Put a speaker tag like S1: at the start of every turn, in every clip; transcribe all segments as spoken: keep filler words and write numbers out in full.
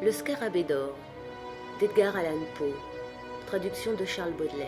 S1: Le Scarabée d'or d'Edgar Allan Poe, traduction de Charles Baudelaire.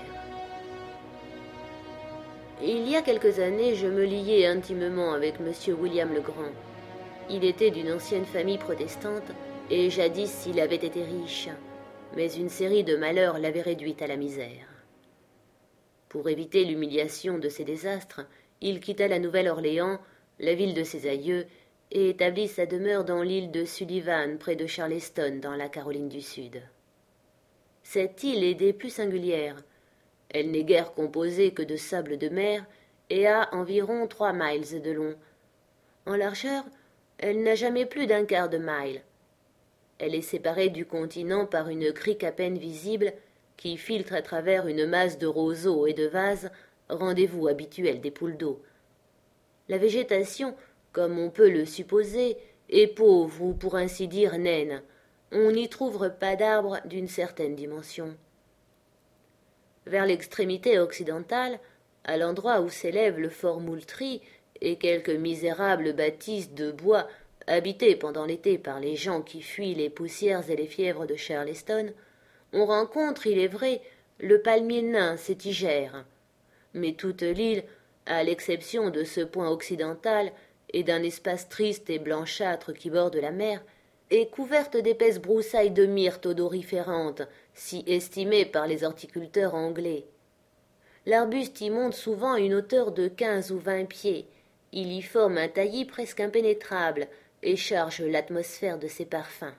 S1: Il y a quelques années, je me liai intimement avec monsieur William le Grand. Il était d'une ancienne famille protestante, et jadis il avait été riche, mais une série de malheurs l'avait réduit à la misère. Pour éviter l'humiliation de ces désastres, il quitta la Nouvelle-Orléans, la ville de ses aïeux, et établit sa demeure dans l'île de Sullivan, près de Charleston, dans la Caroline du Sud. Cette île est des plus singulières. Elle n'est guère composée que de sable de mer et a environ trois miles de long. En largeur, elle n'a jamais plus d'un quart de mille. Elle est séparée du continent par une crique à peine visible qui filtre à travers une masse de roseaux et de vases, rendez-vous habituel des poules d'eau. La végétation, comme on peut le supposer, est pauvre ou pour ainsi dire naine. On n'y trouve pas d'arbres d'une certaine dimension. Vers l'extrémité occidentale, à l'endroit où s'élève le fort Moultrie et quelques misérables bâtisses de bois habitées pendant l'été par les gens qui fuient les poussières et les fièvres de Charleston, on rencontre, il est vrai, le palmier nain sétigère. Mais toute l'île, à l'exception de ce point occidental et d'un espace triste et blanchâtre qui borde la mer, est couverte d'épaisses broussailles de myrte odoriférantes, si estimées par les horticulteurs anglais. L'arbuste y monte souvent à une hauteur de quinze ou vingt pieds. Il y forme un taillis presque impénétrable et charge l'atmosphère de ses parfums.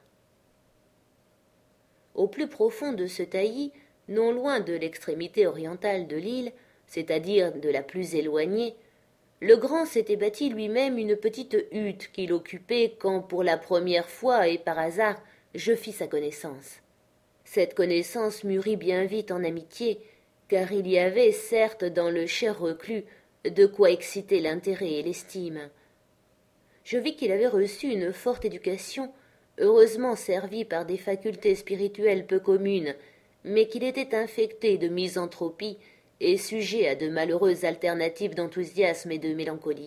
S1: Au plus profond de ce taillis, non loin de l'extrémité orientale de l'île, c'est-à-dire de la plus éloignée, le Grand s'était bâti lui-même une petite hutte qu'il occupait quand, pour la première fois et par hasard, je fis sa connaissance. Cette connaissance mûrit bien vite en amitié, car il y avait, certes, dans le cher reclus, de quoi exciter l'intérêt et l'estime. Je vis qu'il avait reçu une forte éducation, heureusement servie par des facultés spirituelles peu communes, mais qu'il était infecté de misanthropie et sujet à de malheureuses alternatives d'enthousiasme et de mélancolie.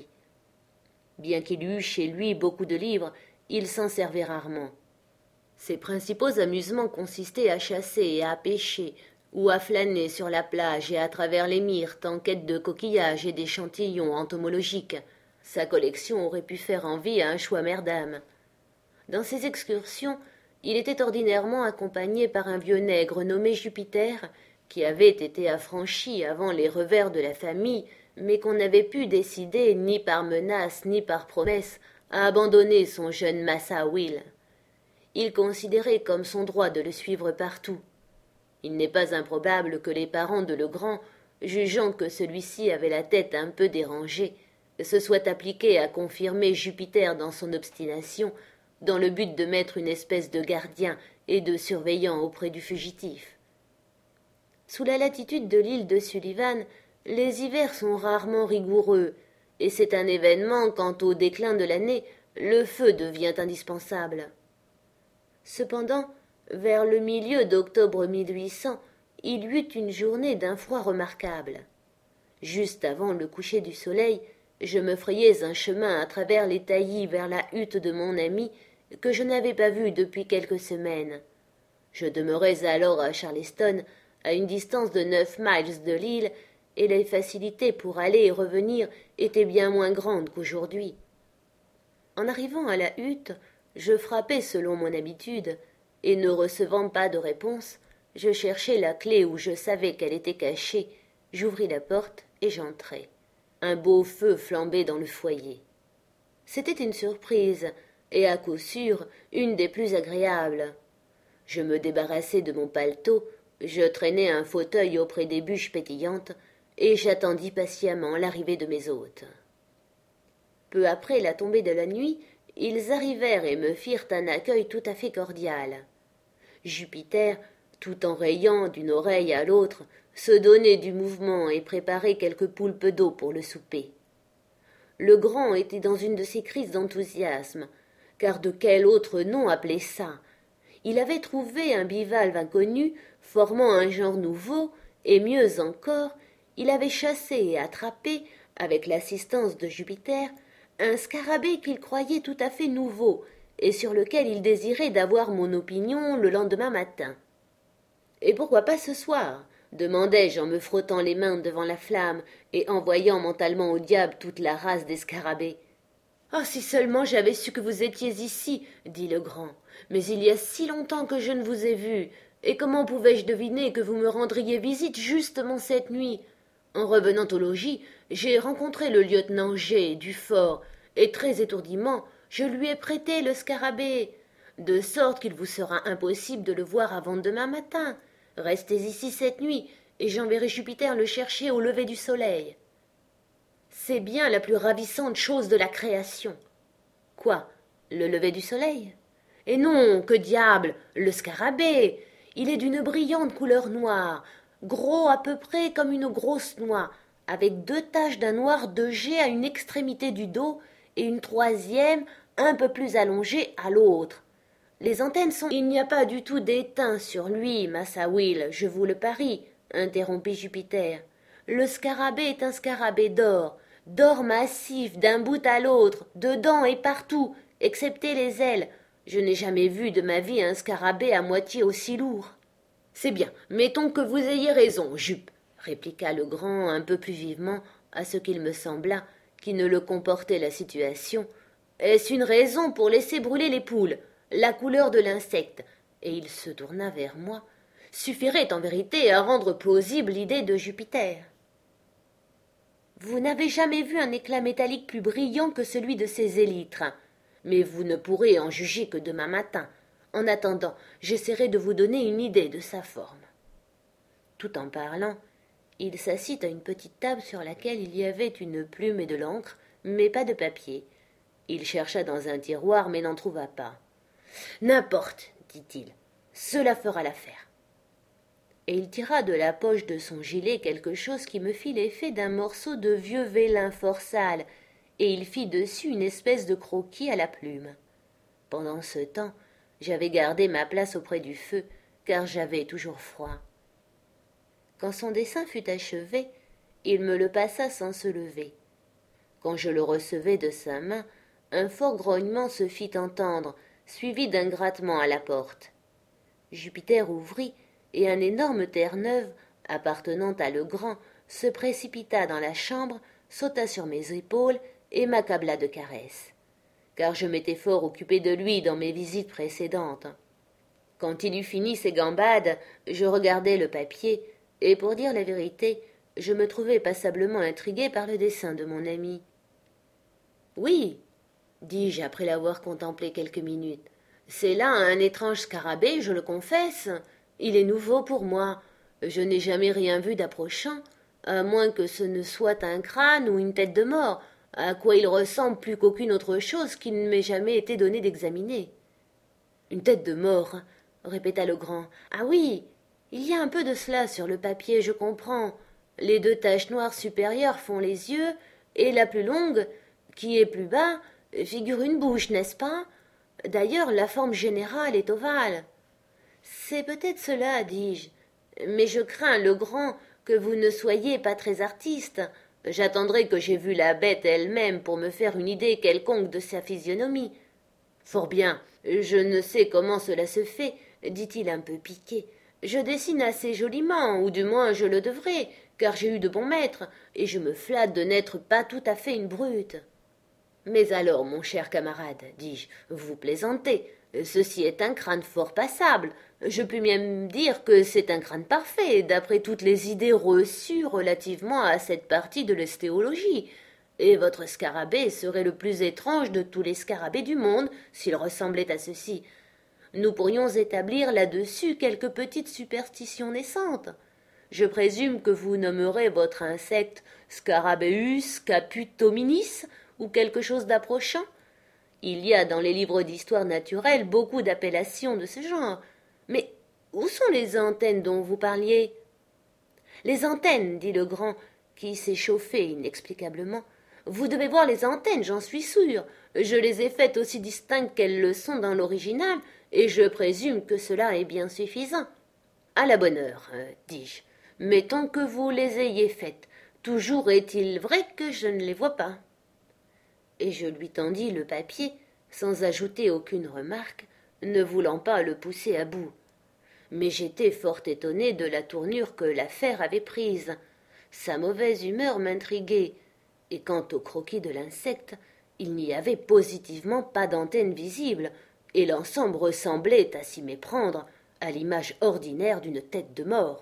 S1: Bien qu'il eût chez lui beaucoup de livres, il s'en servait rarement. Ses principaux amusements consistaient à chasser et à pêcher, ou à flâner sur la plage et à travers les myrtes en quête de coquillages et d'échantillons entomologiques. Sa collection aurait pu faire envie à un Schwammerdam. Dans ces excursions, il était ordinairement accompagné par un vieux nègre nommé Jupiter, qui avait été affranchi avant les revers de la famille, mais qu'on n'avait pu décider, ni par menace ni par promesse, à abandonner son jeune Massa Will. Il considérait comme son droit de le suivre partout. Il n'est pas improbable que les parents de Legrand, jugeant que celui-ci avait la tête un peu dérangée, se soient appliqués à confirmer Jupiter dans son obstination, dans le but de mettre une espèce de gardien et de surveillant auprès du fugitif. Sous la latitude de l'île de Sullivan, les hivers sont rarement rigoureux, et c'est un événement quand, au déclin de l'année, le feu devient indispensable. Cependant, vers le milieu d'octobre mille huit cents, il y eut une journée d'un froid remarquable. Juste avant le coucher du soleil, je me frayais un chemin à travers les taillis vers la hutte de mon ami, que je n'avais pas vue depuis quelques semaines. Je demeurais alors à Charleston, à une distance de neuf miles de l'île, et les facilités pour aller et revenir étaient bien moins grandes qu'aujourd'hui. En arrivant à la hutte, je frappai selon mon habitude, et ne recevant pas de réponse, je cherchai la clé où je savais qu'elle était cachée, j'ouvris la porte et j'entrai. Un beau feu flambait dans le foyer. C'était une surprise, et à coup sûr une des plus agréables. Je me débarrassai de mon paletot, je traînai un fauteuil auprès des bûches pétillantes, et j'attendis patiemment l'arrivée de mes hôtes. Peu après la tombée de la nuit, ils arrivèrent et me firent un accueil tout à fait cordial. Jupiter, tout en rayant d'une oreille à l'autre, se donnait du mouvement et préparait quelques poulpes d'eau pour le souper. Le Grand était dans une de ces crises d'enthousiasme, car de quel autre nom appeler ça? Il avait trouvé un bivalve inconnu, formant un genre nouveau, et mieux encore, il avait chassé et attrapé, avec l'assistance de Jupiter, un scarabée qu'il croyait tout à fait nouveau, et sur lequel il désirait d'avoir mon opinion le lendemain matin. « Et pourquoi pas ce soir ?» demandai-je en me frottant les mains devant la flamme et envoyant mentalement au diable toute la race des scarabées. « Ah, si seulement j'avais su que vous étiez ici, dit le grand, mais il y a si longtemps que je ne vous ai vu, et comment pouvais-je deviner que vous me rendriez visite justement cette nuit? En revenant au logis, j'ai rencontré le lieutenant G du fort, et très étourdiment, je lui ai prêté le scarabée, de sorte qu'il vous sera impossible de le voir avant demain matin. Restez ici cette nuit, et j'enverrai Jupiter le chercher au lever du soleil. C'est bien la plus ravissante chose de la création. Quoi, le lever du soleil? Et non, que diable, le scarabée. Il est d'une brillante couleur noire, gros à peu près comme une grosse noix, avec deux taches d'un noir de jet à une extrémité du dos et une troisième un peu plus allongée à l'autre. Les antennes sont... Il n'y a pas du tout d'étain sur lui, Massa Will, je vous le parie, interrompit Jupiter. Le scarabée est un scarabée d'or, d'or massif d'un bout à l'autre, dedans et partout, excepté les ailes. Je n'ai jamais vu de ma vie un scarabée à moitié aussi lourd. C'est bien, mettons que vous ayez raison, Jup, répliqua le grand un peu plus vivement, à ce qu'il me sembla, qui ne le comportait la situation. Est-ce une raison pour laisser brûler les poules? La couleur de l'insecte, et il se tourna vers moi, suffirait en vérité à rendre plausible l'idée de Jupiter. Vous n'avez jamais vu un éclat métallique plus brillant que celui de ces élytres, mais vous ne pourrez en juger que demain matin. En attendant, j'essaierai de vous donner une idée de sa forme. Tout en parlant, il s'assit à une petite table sur laquelle il y avait une plume et de l'encre, mais pas de papier. Il chercha dans un tiroir, mais n'en trouva pas. « N'importe, dit-il, cela fera l'affaire. » Et il tira de la poche de son gilet quelque chose qui me fit l'effet d'un morceau de vieux vélin fort sale, et il fit dessus une espèce de croquis à la plume. Pendant ce temps, j'avais gardé ma place auprès du feu, car j'avais toujours froid. Quand son dessin fut achevé, il me le passa sans se lever. Quand je le recevais de sa main, un fort grognement se fit entendre, suivi d'un grattement à la porte. Jupiter ouvrit, et un énorme Terre-Neuve, appartenant à Legrand, se précipita dans la chambre, sauta sur mes épaules et m'accabla de caresses, car je m'étais fort occupé de lui dans mes visites précédentes. Quand il eut fini ses gambades, je regardai le papier, et pour dire la vérité, je me trouvai passablement intrigué par le dessin de mon ami. « Oui, dis-je après l'avoir contemplé quelques minutes, c'est là un étrange scarabée, je le confesse. Il est nouveau pour moi. Je n'ai jamais rien vu d'approchant, à moins que ce ne soit un crâne ou une tête de mort, à quoi il ressemble plus qu'aucune autre chose qu'il ne m'ait jamais été donné d'examiner. »« Une tête de mort, » répéta le grand. « Ah oui, il y a un peu de cela sur le papier, je comprends. Les deux taches noires supérieures font les yeux, et la plus longue, qui est plus bas, figure une bouche, n'est-ce pas? D'ailleurs, la forme générale est ovale. »« C'est peut-être cela, dis-je, mais je crains, le grand, que vous ne soyez pas très artiste. J'attendrai que j'aie vu la bête elle-même pour me faire une idée quelconque de sa physionomie. »« Fort bien, je ne sais comment cela se fait, » dit-il un peu piqué. « Je dessine assez joliment, ou du moins je le devrais, car j'ai eu de bons maîtres, et je me flatte de n'être pas tout à fait une brute. »« Mais alors, mon cher camarade, dis-je, vous plaisantez. Ceci est un crâne fort passable. Je puis même dire que c'est un crâne parfait, d'après toutes les idées reçues relativement à cette partie de l'ostéologie. Et votre scarabée serait le plus étrange de tous les scarabées du monde, s'il ressemblait à ceci. Nous pourrions établir là-dessus quelques petites superstitions naissantes. Je présume que vous nommerez votre insecte Scarabeus caput hominis, ou quelque chose d'approchant. Il y a dans les livres d'histoire naturelle beaucoup d'appellations de ce genre. Mais où sont les antennes dont vous parliez? Les antennes, dit le grand, qui s'est chauffé inexplicablement. Vous devez voir les antennes, j'en suis sûr. Je les ai faites aussi distinctes qu'elles le sont dans l'original, et je présume que cela est bien suffisant. À la bonne heure, euh, dis-je. Mettons que vous les ayez faites. Toujours est-il vrai que je ne les vois pas. Et je lui tendis le papier, sans ajouter aucune remarque, ne voulant pas le pousser à bout. Mais j'étais fort étonné de la tournure que l'affaire avait prise. Sa mauvaise humeur m'intriguait, et quant au croquis de l'insecte, il n'y avait positivement pas d'antenne visible, et l'ensemble ressemblait, à s'y méprendre, à l'image ordinaire d'une tête de mort.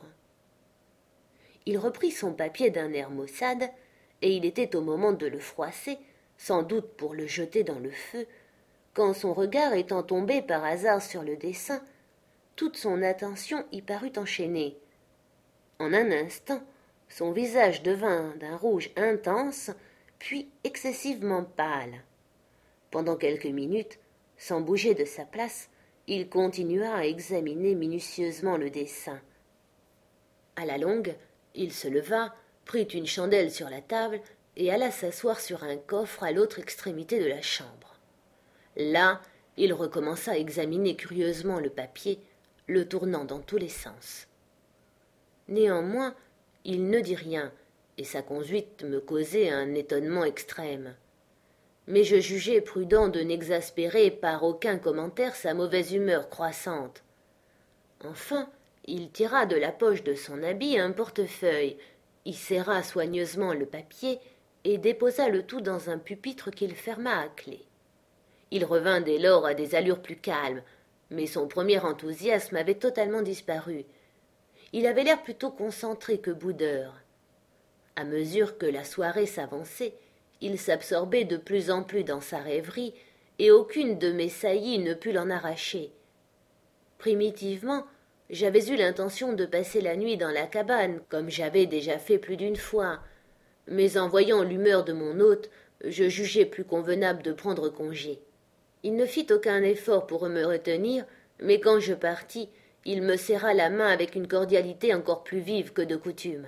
S1: Il reprit son papier d'un air maussade, et il était au moment de le froisser, sans doute pour le jeter dans le feu, quand son regard étant tombé par hasard sur le dessin, toute son attention y parut enchaînée. En un instant, son visage devint d'un rouge intense, puis excessivement pâle. Pendant quelques minutes, sans bouger de sa place, il continua à examiner minutieusement le dessin. À la longue, il se leva, prit une chandelle sur la table et alla s'asseoir sur un coffre à l'autre extrémité de la chambre. Là, il recommença à examiner curieusement le papier, le tournant dans tous les sens. Néanmoins, il ne dit rien, et sa conduite me causait un étonnement extrême. Mais je jugeai prudent de n'exaspérer par aucun commentaire sa mauvaise humeur croissante. Enfin, il tira de la poche de son habit un portefeuille, y serra soigneusement le papier et déposa le tout dans un pupitre qu'il ferma à clé. Il revint dès lors à des allures plus calmes, mais son premier enthousiasme avait totalement disparu. Il avait l'air plutôt concentré que boudeur. À mesure que la soirée s'avançait, il s'absorbait de plus en plus dans sa rêverie, et aucune de mes saillies ne put l'en arracher. Primitivement, j'avais eu l'intention de passer la nuit dans la cabane, comme j'avais déjà fait plus d'une fois, mais en voyant l'humeur de mon hôte, je jugeai plus convenable de prendre congé. Il ne fit aucun effort pour me retenir, mais quand je partis, il me serra la main avec une cordialité encore plus vive que de coutume.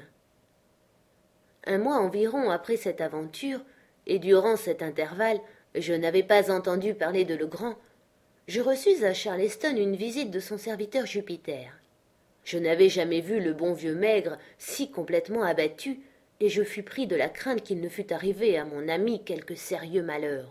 S1: Un mois environ après cette aventure, et durant cet intervalle, je n'avais pas entendu parler de Legrand, je reçus à Charleston une visite de son serviteur Jupiter. Je n'avais jamais vu le bon vieux maigre si complètement abattu, et je fus pris de la crainte qu'il ne fût arrivé à mon ami quelque sérieux malheur.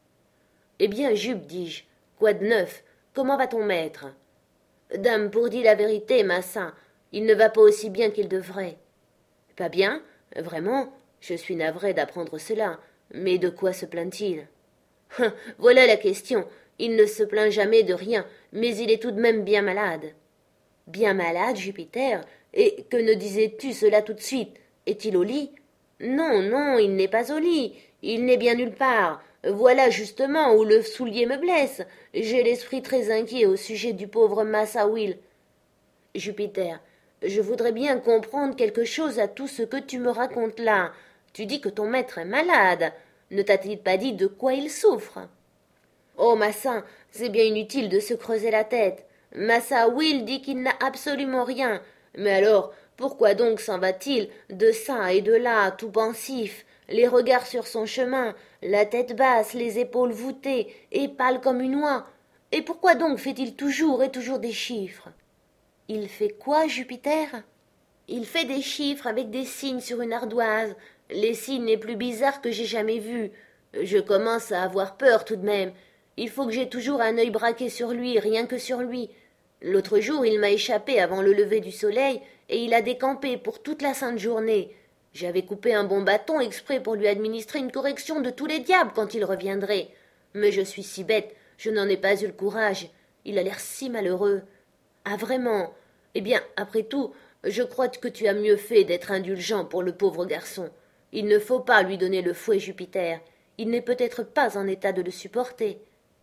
S1: « Eh bien, Jup, dis-je, quoi de neuf? Comment va ton maître ?»« Dame, pour dire la vérité, massin, il ne va pas aussi bien qu'il devrait. »« Pas bien? Vraiment? Je suis navré d'apprendre cela. Mais de quoi se plaint-il ?»« Voilà la question. Il ne se plaint jamais de rien, mais il est tout de même bien malade. »« Bien malade, Jupiter? Et que ne disais-tu cela tout de suite? Est-il au lit? »« Non, non, il n'est pas au lit. Il n'est bien nulle part. Voilà justement où le soulier me blesse. J'ai l'esprit très inquiet au sujet du pauvre Massa Will. »« Jupiter, je voudrais bien comprendre quelque chose à tout ce que tu me racontes là. Tu dis que ton maître est malade. Ne t'a-t-il pas dit de quoi il souffre? »« Oh, massin, c'est bien inutile de se creuser la tête. Massa Will dit qu'il n'a absolument rien. Mais alors, pourquoi donc s'en va-t-il de ça et de là, tout pensif, les regards sur son chemin, la tête basse, les épaules voûtées, et pâle comme une oie? Et pourquoi donc fait-il toujours et toujours des chiffres? »« Il fait quoi, Jupiter? »« Il fait des chiffres avec des signes sur une ardoise, les signes les plus bizarres que j'ai jamais vus. Je commence à avoir peur tout de même. Il faut que j'aie toujours un œil braqué sur lui, rien que sur lui. L'autre jour, il m'a échappé avant le lever du soleil, et il a décampé pour toute la sainte journée. J'avais coupé un bon bâton exprès pour lui administrer une correction de tous les diables quand il reviendrait. Mais je suis si bête, je n'en ai pas eu le courage. Il a l'air si malheureux. Ah, vraiment? Eh bien, après tout, je crois que tu as mieux fait d'être indulgent pour le pauvre garçon. Il ne faut pas lui donner le fouet, Jupiter. Il n'est peut-être pas en état de le supporter.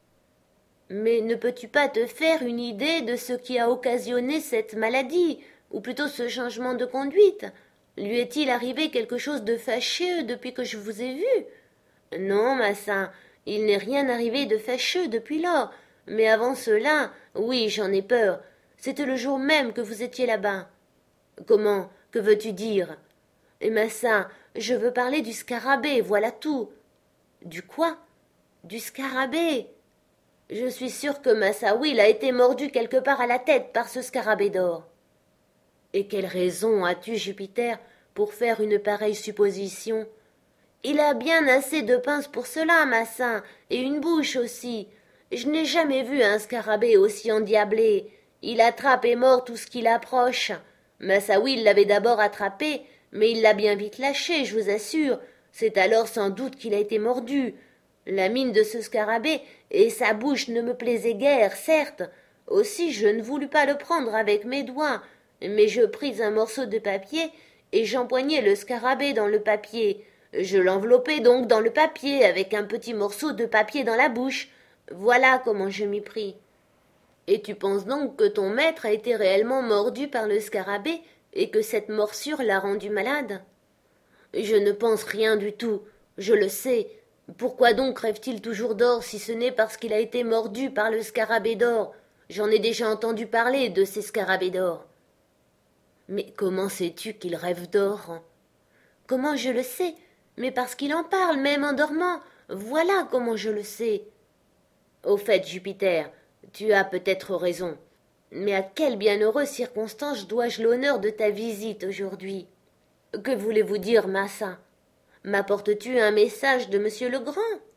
S1: Mais ne peux-tu pas te faire une idée de ce qui a occasionné cette maladie, ou plutôt ce changement de conduite? Lui est-il arrivé quelque chose de fâcheux depuis que je vous ai vu? Non, massin, il n'est rien arrivé de fâcheux depuis lors, mais avant cela, oui, j'en ai peur. C'était le jour même que vous étiez là-bas. Comment? Que veux-tu dire? Eh, massin, je veux parler du scarabée, voilà tout. Du quoi? Du scarabée. Je suis sûr que Massa Will a été mordu quelque part à la tête par ce scarabée d'or. Et quelle raison as-tu, Jupiter, pour faire une pareille supposition? Il a bien assez de pinces pour cela, Massin, et une bouche aussi. Je n'ai jamais vu un scarabée aussi endiablé. Il attrape et mord tout ce qu'il approche. Massa Will l'avait d'abord attrapé, mais il l'a bien vite lâché, je vous assure. C'est alors sans doute qu'il a été mordu. La mine de ce scarabée et sa bouche ne me plaisaient guère, certes. Aussi je ne voulus pas le prendre avec mes doigts, mais je pris un morceau de papier et j'empoignai le scarabée dans le papier. Je l'enveloppai donc dans le papier avec un petit morceau de papier dans la bouche. Voilà comment je m'y pris. Et tu penses donc que ton maître a été réellement mordu par le scarabée et que cette morsure l'a rendu malade? Je ne pense rien du tout, je le sais. Pourquoi donc rêve-t-il toujours d'or si ce n'est parce qu'il a été mordu par le scarabée d'or? J'en ai déjà entendu parler de ces scarabées d'or. Mais comment sais-tu qu'il rêve d'or? Comment je le sais? Mais parce qu'il en parle, même en dormant. Voilà comment je le sais. Au fait, Jupiter, tu as peut-être raison. Mais à quelle bienheureuse circonstance dois-je l'honneur de ta visite aujourd'hui? Que voulez-vous dire, Massin? M'apportes-tu un message de monsieur Legrand?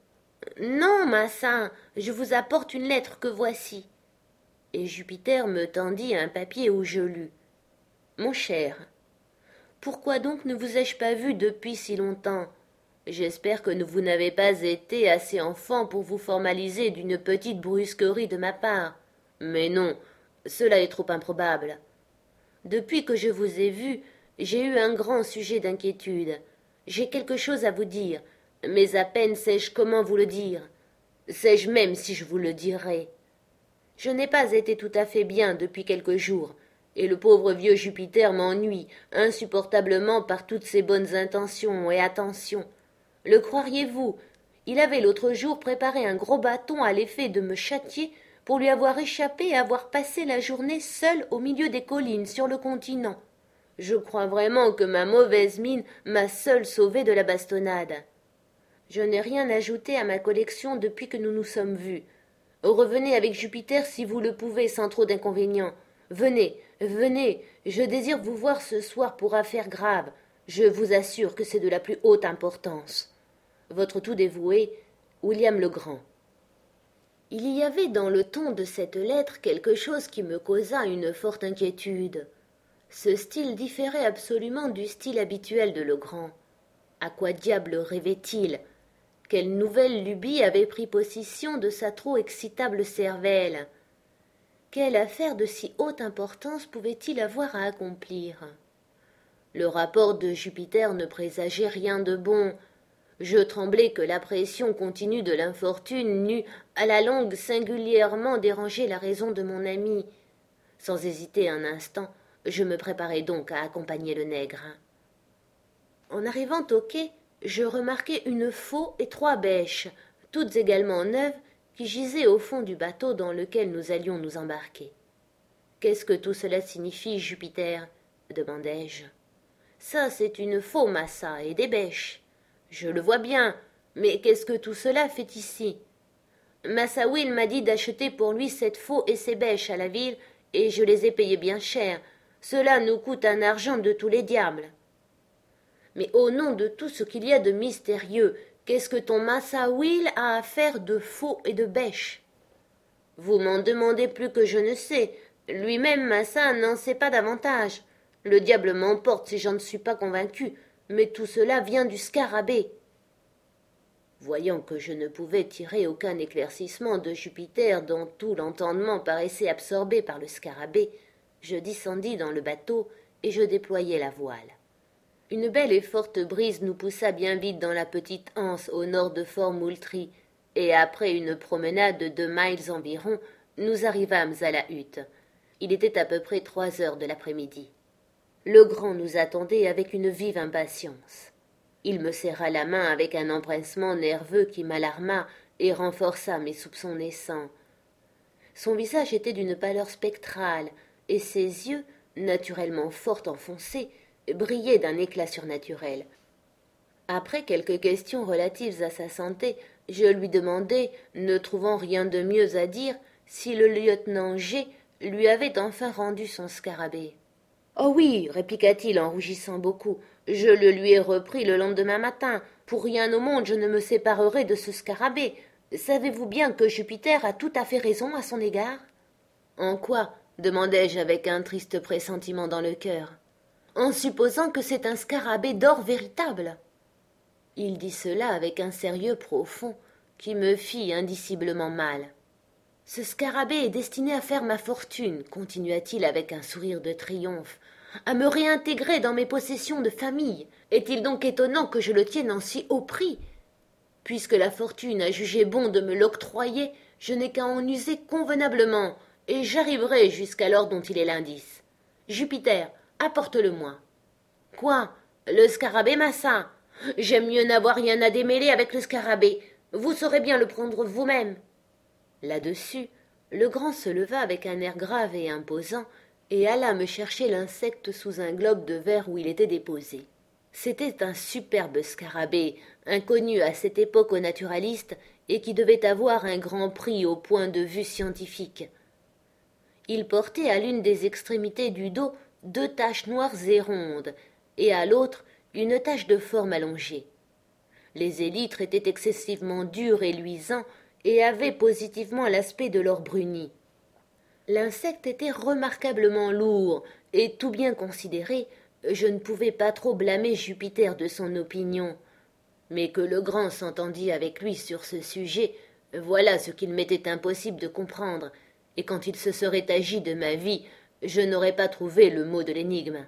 S1: Non, Massin, je vous apporte une lettre que voici. Et Jupiter me tendit un papier où je lus. Mon cher, pourquoi donc ne vous ai-je pas vu depuis si longtemps? J'espère que vous n'avez pas été assez enfant pour vous formaliser d'une petite brusquerie de ma part. Mais non, cela est trop improbable. Depuis que je vous ai vu, j'ai eu un grand sujet d'inquiétude. J'ai quelque chose à vous dire, mais à peine sais-je comment vous le dire. Sais-je même si je vous le dirai. Je n'ai pas été tout à fait bien depuis quelques jours, et le pauvre vieux Jupiter m'ennuie insupportablement par toutes ses bonnes intentions et attentions. Le croiriez-vous? Il avait l'autre jour préparé un gros bâton à l'effet de me châtier pour lui avoir échappé et avoir passé la journée seul au milieu des collines sur le continent. Je crois vraiment que ma mauvaise mine m'a seule sauvée de la bastonnade. Je n'ai rien ajouté à ma collection depuis que nous nous sommes vus. Revenez avec Jupiter si vous le pouvez sans trop d'inconvénients. Venez, venez, je désire vous voir ce soir pour affaire grave. Je vous assure que c'est de la plus haute importance. Votre tout dévoué, William Legrand. Il y avait dans le ton de cette lettre quelque chose qui me causa une forte inquiétude. Ce style différait absolument du style habituel de Legrand. À quoi diable rêvait-il? Quelle nouvelle lubie avait pris possession de sa trop excitable cervelle? Quelle affaire de si haute importance pouvait-il avoir à accomplir? Le rapport de Jupiter ne présageait rien de bon. Je tremblais que la pression continue de l'infortune n'eût, à la longue, singulièrement dérangé la raison de mon ami. Sans hésiter un instant, je me préparai donc à accompagner le nègre. En arrivant au quai, je remarquai une faux et trois bêches, toutes également neuves, qui gisaient au fond du bateau dans lequel nous allions nous embarquer. « Qu'est-ce que tout cela signifie, Jupiter » demandai-je. « Ça, c'est une faux, Massa, et des bêches. »« Je le vois bien, mais qu'est-ce que tout cela fait ici ?»« Massa Will m'a dit d'acheter pour lui cette faux et ces bêches à la ville, et je les ai payées bien cher. Cela nous coûte un argent de tous les diables. » Mais au nom de tout ce qu'il y a de mystérieux, qu'est-ce que ton Massa Will a à faire de faux et de bêches? Vous m'en demandez plus que je ne sais. Lui-même, Massa, n'en sait pas davantage. Le diable m'emporte si j'en ne suis pas convaincu, mais tout cela vient du scarabée. Voyant que je ne pouvais tirer aucun éclaircissement de Jupiter dont tout l'entendement paraissait absorbé par le scarabée, je descendis dans le bateau et je déployai la voile. Une belle et forte brise nous poussa bien vite dans la petite anse au nord de Fort Moultrie, et après une promenade de deux miles environ, nous arrivâmes à la hutte. Il était à peu près trois heures de l'après-midi. Legrand nous attendait avec une vive impatience. Il me serra la main avec un empressement nerveux qui m'alarma et renforça mes soupçons naissants. Son visage était d'une pâleur spectrale, et ses yeux, naturellement fort enfoncés, brillaient d'un éclat surnaturel. Après quelques questions relatives à sa santé, je lui demandai, ne trouvant rien de mieux à dire, si le lieutenant G lui avait enfin rendu son scarabée. « Oh oui, répliqua-t-il en rougissant beaucoup, je le lui ai repris le lendemain matin. Pour rien au monde je ne me séparerai de ce scarabée. Savez-vous bien que Jupiter a tout à fait raison à son égard? En quoi? Demandai-je avec un triste pressentiment dans le cœur. En supposant que c'est un scarabée d'or véritable. Il dit cela avec un sérieux profond qui me fit indiciblement mal. Ce scarabée est destiné à faire ma fortune, continua-t-il avec un sourire de triomphe, à me réintégrer dans mes possessions de famille. Est-il donc étonnant que je le tienne en si haut prix? Puisque la fortune a jugé bon de me l'octroyer, je n'ai qu'à en user convenablement, et j'arriverai jusqu'à l'or dont il est l'indice. Jupiter, apporte-le-moi. Quoi? Le scarabée, massa? J'aime mieux n'avoir rien à démêler avec le scarabée. Vous saurez bien le prendre vous-même. Là-dessus, le grand se leva avec un air grave et imposant, et alla me chercher l'insecte sous un globe de verre où il était déposé. C'était un superbe scarabée, inconnu à cette époque aux naturalistes, et qui devait avoir un grand prix au point de vue scientifique. Il portait à l'une des extrémités du dos deux taches noires et rondes, et à l'autre une tache de forme allongée. Les élytres étaient excessivement durs et luisants, et avaient positivement l'aspect de l'or bruni. L'insecte était remarquablement lourd, et tout bien considéré, je ne pouvais pas trop blâmer Jupiter de son opinion. Mais que le grand s'entendît avec lui sur ce sujet, voilà ce qu'il m'était impossible de comprendre, et quand il se serait agi de ma vie, je n'aurais pas trouvé le mot de l'énigme.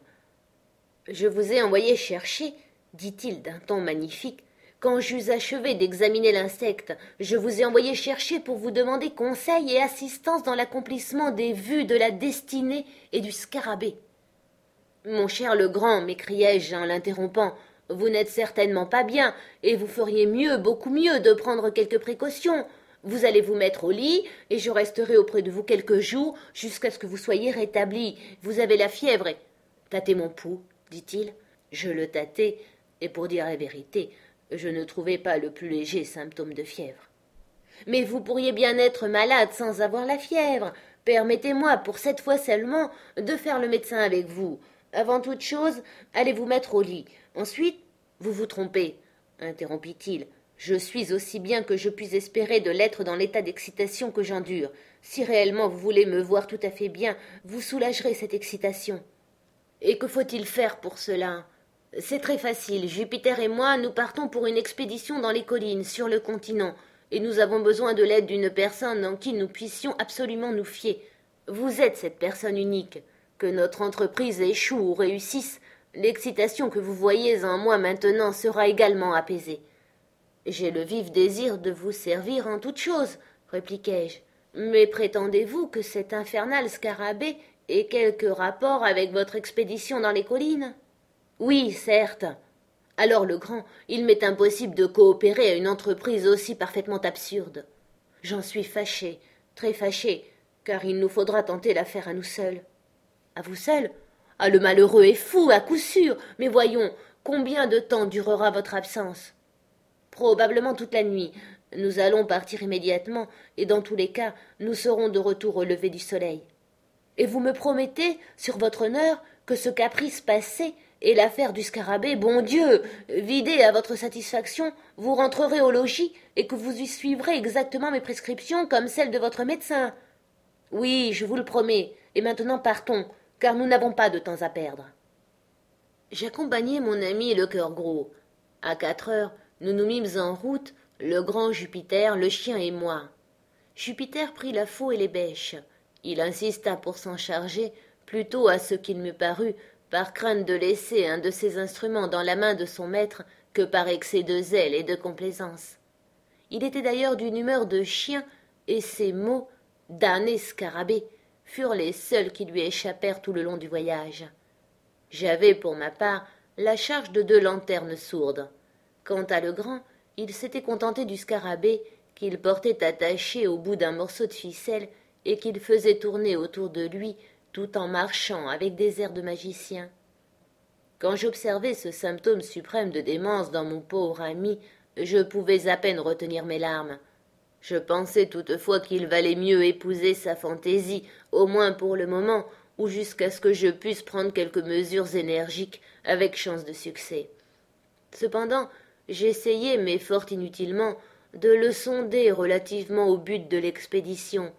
S1: « Je vous ai envoyé chercher, dit-il d'un ton magnifique, quand j'eus achevé d'examiner l'insecte, je vous ai envoyé chercher pour vous demander conseil et assistance dans l'accomplissement des vues de la destinée et du scarabée. Mon cher Legrand, m'écriai-je en l'interrompant, vous n'êtes certainement pas bien, et vous feriez mieux, beaucoup mieux, de prendre quelques précautions. Vous allez vous mettre au lit, et je resterai auprès de vous quelques jours, jusqu'à ce que vous soyez rétabli. Vous avez la fièvre et... Tâtez mon pouls, dit-il. Je le tâtai, et pour dire la vérité, je ne trouvai pas le plus léger symptôme de fièvre. Mais vous pourriez bien être malade sans avoir la fièvre. Permettez-moi, pour cette fois seulement, de faire le médecin avec vous. Avant toute chose, allez vous mettre au lit. Ensuite, vous vous trompez, interrompit-il. Je suis aussi bien que je puis espérer de l'être dans l'état d'excitation que j'endure. Si réellement vous voulez me voir tout à fait bien, vous soulagerez cette excitation. Et que faut-il faire pour cela? C'est très facile. Jupiter et moi, nous partons pour une expédition dans les collines, sur le continent, et nous avons besoin de l'aide d'une personne en qui nous puissions absolument nous fier. Vous êtes cette personne unique. Que notre entreprise échoue ou réussisse, l'excitation que vous voyez en moi maintenant sera également apaisée. J'ai le vif désir de vous servir en toutes choses, répliquai-je. Mais prétendez-vous que cet infernal scarabée ait quelque rapport avec votre expédition dans les collines? Oui, certes. Alors, le grand, il m'est impossible de coopérer à une entreprise aussi parfaitement absurde. J'en suis fâché, très fâché, car il nous faudra tenter l'affaire à nous seuls. À vous seul? Ah, le malheureux est fou, à coup sûr. Mais voyons, combien de temps durera votre absence? Probablement toute la nuit. Nous allons partir immédiatement, et dans tous les cas, nous serons de retour au lever du soleil. Et vous me promettez, sur votre honneur, que ce caprice passé et l'affaire du scarabée, bon Dieu, vidée à votre satisfaction, vous rentrerez au logis et que vous y suivrez exactement mes prescriptions comme celles de votre médecin. Oui, je vous le promets, et maintenant partons, car nous n'avons pas de temps à perdre. J'accompagnai mon ami le cœur gros. À quatre heures, nous nous mîmes en route, le grand Jupiter, le chien et moi. Jupiter prit la faux et les bêches. Il insista pour s'en charger, plutôt à ce qu'il me parut, par crainte de laisser un de ses instruments dans la main de son maître que par excès de zèle et de complaisance. Il était d'ailleurs d'une humeur de chien, et ces mots « damné scarabée » furent les seuls qui lui échappèrent tout le long du voyage. J'avais, pour ma part, la charge de deux lanternes sourdes. Quant à Legrand, il s'était contenté du scarabée qu'il portait attaché au bout d'un morceau de ficelle et qu'il faisait tourner autour de lui tout en marchant avec des airs de magicien. Quand j'observais ce symptôme suprême de démence dans mon pauvre ami, je pouvais à peine retenir mes larmes. Je pensais toutefois qu'il valait mieux épouser sa fantaisie, au moins pour le moment, ou jusqu'à ce que je puisse prendre quelques mesures énergiques avec chance de succès. Cependant, j'essayai, mais fort inutilement, de le sonder relativement au but de l'expédition.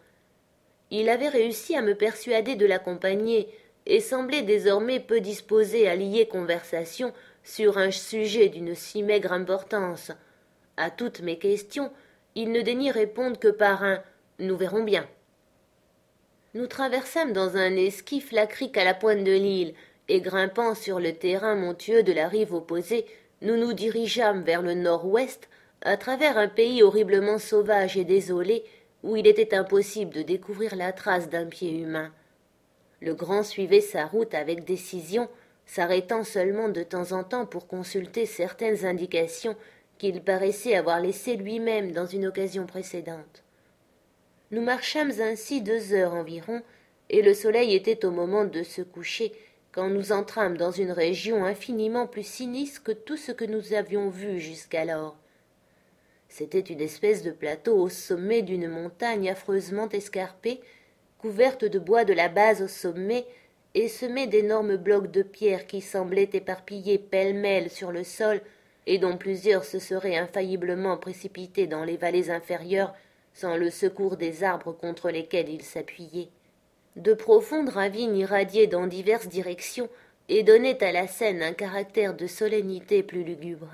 S1: Il avait réussi à me persuader de l'accompagner et semblait désormais peu disposé à lier conversation sur un sujet d'une si maigre importance. À toutes mes questions, il ne daignit répondre que par un « nous verrons bien ». Nous traversâmes dans un esquif la crique à la pointe de l'île, et grimpant sur le terrain montueux de la rive opposée, nous nous dirigeâmes vers le nord-ouest, à travers un pays horriblement sauvage et désolé, où il était impossible de découvrir la trace d'un pied humain. Le grand suivait sa route avec décision, s'arrêtant seulement de temps en temps pour consulter certaines indications qu'il paraissait avoir laissées lui-même dans une occasion précédente. Nous marchâmes ainsi deux heures environ, et le soleil était au moment de se coucher, quand nous entrâmes dans une région infiniment plus sinistre que tout ce que nous avions vu jusqu'alors. C'était une espèce de plateau au sommet d'une montagne affreusement escarpée, couverte de bois de la base au sommet, et semée d'énormes blocs de pierre qui semblaient éparpillés pêle-mêle sur le sol, et dont plusieurs se seraient infailliblement précipités dans les vallées inférieures sans le secours des arbres contre lesquels ils s'appuyaient. De profondes ravines irradiaient dans diverses directions et donnaient à la scène un caractère de solennité plus lugubre.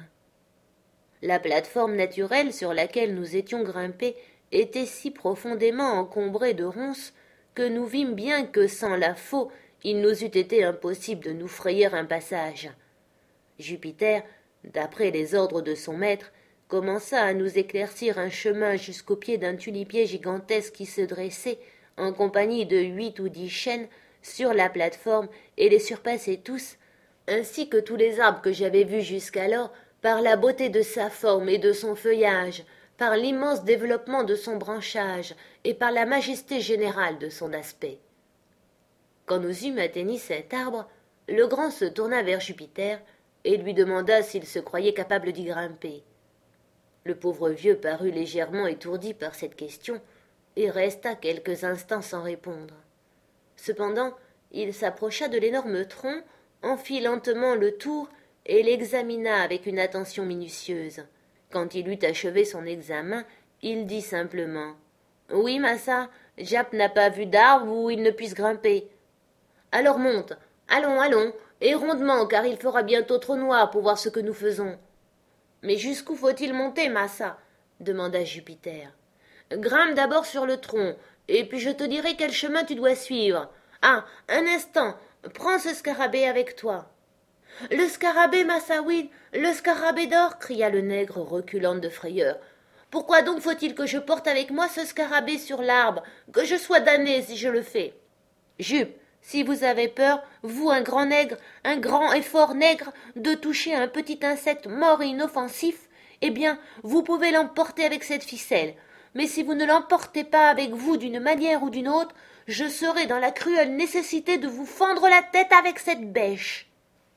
S1: La plate-forme naturelle sur laquelle nous étions grimpés était si profondément encombrée de ronces que nous vîmes bien que sans la faux il nous eût été impossible de nous frayer un passage. Jupiter, d'après les ordres de son maître, commença à nous éclaircir un chemin jusqu'au pied d'un tulipier gigantesque qui se dressait, en compagnie de huit ou dix chênes, sur la plate-forme et les surpassait tous, ainsi que tous les arbres que j'avais vus jusqu'alors, par la beauté de sa forme et de son feuillage, par l'immense développement de son branchage et par la majesté générale de son aspect. Quand nous eûmes atteint cet arbre, le grand se tourna vers Jupiter et lui demanda s'il se croyait capable d'y grimper. Le pauvre vieux parut légèrement étourdi par cette question et resta quelques instants sans répondre. Cependant, il s'approcha de l'énorme tronc, en fit lentement le tour et l'examina avec une attention minutieuse. Quand il eut achevé son examen, il dit simplement « Oui, massa, Jap n'a pas vu d'arbre où il ne puisse grimper. »« Alors monte, allons, allons, et rondement, car il fera bientôt trop noir pour voir ce que nous faisons. »« Mais jusqu'où faut-il monter, massa ?» demanda Jupiter. « Grimpe d'abord sur le tronc, et puis je te dirai quel chemin tu dois suivre. Ah, un instant, prends ce scarabée avec toi. »« Le scarabée, massa Will, le scarabée d'or » cria le nègre, reculant de frayeur. « Pourquoi donc faut-il que je porte avec moi ce scarabée sur l'arbre, que je sois damné si je le fais ?»« Jupe, si vous avez peur, vous, un grand nègre, un grand et fort nègre, de toucher un petit insecte mort et inoffensif, eh bien, vous pouvez l'emporter avec cette ficelle. Mais si vous ne l'emportez pas avec vous d'une manière ou d'une autre, je serai dans la cruelle nécessité de vous fendre la tête avec cette bêche. »«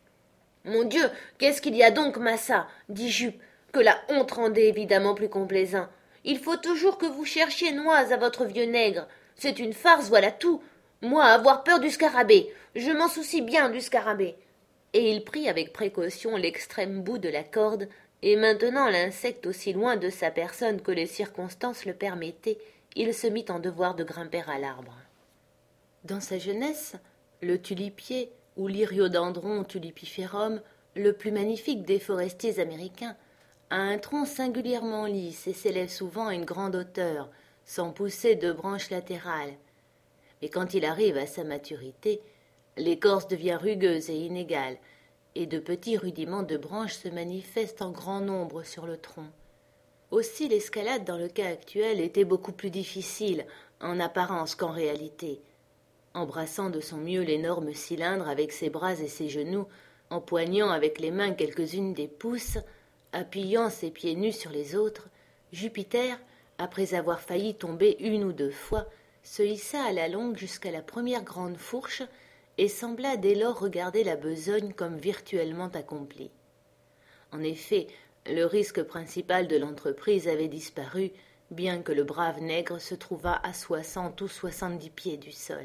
S1: Mon Dieu, qu'est-ce qu'il y a donc, massa ?» dit Jupe, que la honte rendait évidemment plus complaisant. « Il faut toujours que vous cherchiez noise à votre vieux nègre. C'est une farce, voilà tout. Moi, avoir peur du scarabée. Je m'en soucie bien du scarabée. » Et il prit avec précaution l'extrême bout de la corde, et maintenant l'insecte aussi loin de sa personne que les circonstances le permettaient, il se mit en devoir de grimper à l'arbre. Dans sa jeunesse, le tulipier, ou l'Iriodendron tulipiferum, le plus magnifique des forestiers américains, a un tronc singulièrement lisse et s'élève souvent à une grande hauteur, sans pousser de branches latérales. Mais quand il arrive à sa maturité, l'écorce devient rugueuse et inégale, et de petits rudiments de branches se manifestent en grand nombre sur le tronc. Aussi l'escalade dans le cas actuel était beaucoup plus difficile en apparence qu'en réalité. Embrassant de son mieux l'énorme cylindre avec ses bras et ses genoux, empoignant avec les mains quelques-unes des pousses, appuyant ses pieds nus sur les autres, Jupiter, après avoir failli tomber une ou deux fois, se hissa à la longue jusqu'à la première grande fourche et sembla dès lors regarder la besogne comme virtuellement accomplie. En effet, le risque principal de l'entreprise avait disparu, bien que le brave nègre se trouvât à soixante ou soixante-dix pieds du sol.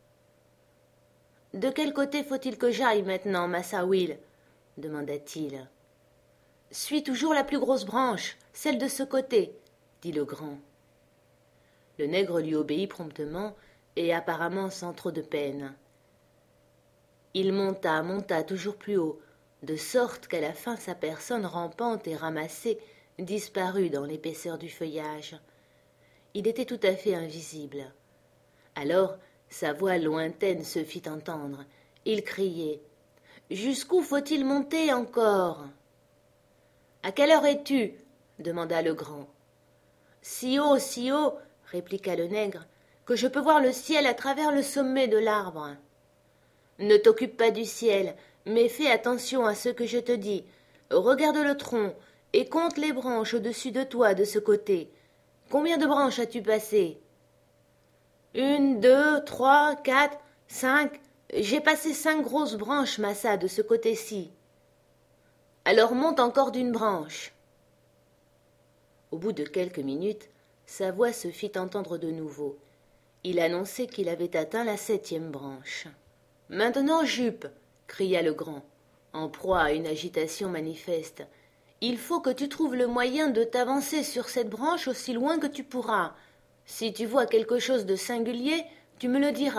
S1: « De quel côté faut-il que j'aille maintenant, massa Will ?» demanda-t-il. « Suis toujours la plus grosse branche, celle de ce côté, dit le grand. Le nègre lui obéit promptement et apparemment sans trop de peine. Il monta, monta toujours plus haut, de sorte qu'à la fin sa personne rampante et ramassée disparut dans l'épaisseur du feuillage. Il était tout à fait invisible. Alors sa voix lointaine se fit entendre. Il criait « Jusqu'où faut-il monter encore ?» « À quelle heure es-tu » demanda le grand. « Si haut, si haut, » répliqua le nègre, « que je peux voir le ciel à travers le sommet de l'arbre. »« Ne t'occupe pas du ciel, mais fais attention à ce que je te dis. Regarde le tronc et compte les branches au-dessus de toi de ce côté. Combien de branches as-tu passé ?»« Une, deux, trois, quatre, cinq. J'ai passé cinq grosses branches, Massa, de ce côté-ci. » « Alors monte encore d'une branche. » Au bout de quelques minutes, sa voix se fit entendre de nouveau. Il annonçait qu'il avait atteint la septième branche. « Maintenant, Jup !» cria le grand, en proie à une agitation manifeste. « Il faut que tu trouves le moyen de t'avancer sur cette branche aussi loin que tu pourras. Si tu vois quelque chose de singulier, tu me le diras. »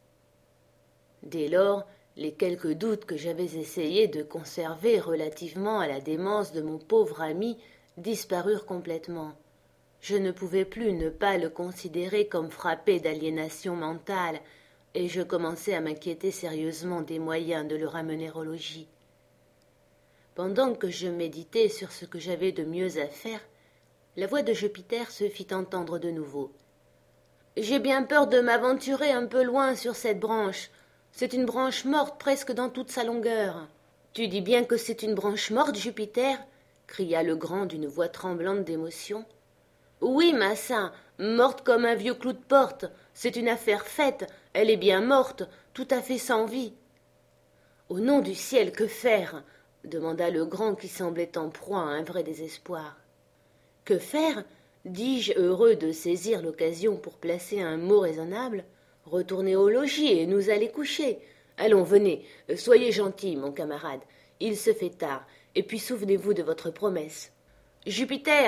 S1: Dès lors, les quelques doutes que j'avais essayé de conserver relativement à la démence de mon pauvre ami disparurent complètement. Je ne pouvais plus ne pas le considérer comme frappé d'aliénation mentale, et je commençai à m'inquiéter sérieusement des moyens de le ramener au logis. Pendant que je méditais sur ce que j'avais de mieux à faire, la voix de Jupiter se fit entendre de nouveau. « J'ai bien peur de m'aventurer un peu loin sur cette branche. C'est une branche morte presque dans toute sa longueur. »« Tu dis bien que c'est une branche morte, Jupiter ?» cria le grand d'une voix tremblante d'émotion. « Oui, Massa, morte comme un vieux clou de porte. C'est une affaire faite, elle est bien morte, tout à fait sans vie. »« Au nom du ciel, que faire ?» demanda le grand qui semblait en proie à un vrai désespoir. « Que faire ?» dis-je, heureux de saisir l'occasion pour placer un mot raisonnable. « Retournez au logis et nous aller coucher. Allons, venez, soyez gentil, mon camarade, il se fait tard, et puis souvenez-vous de votre promesse. »« Jupiter !»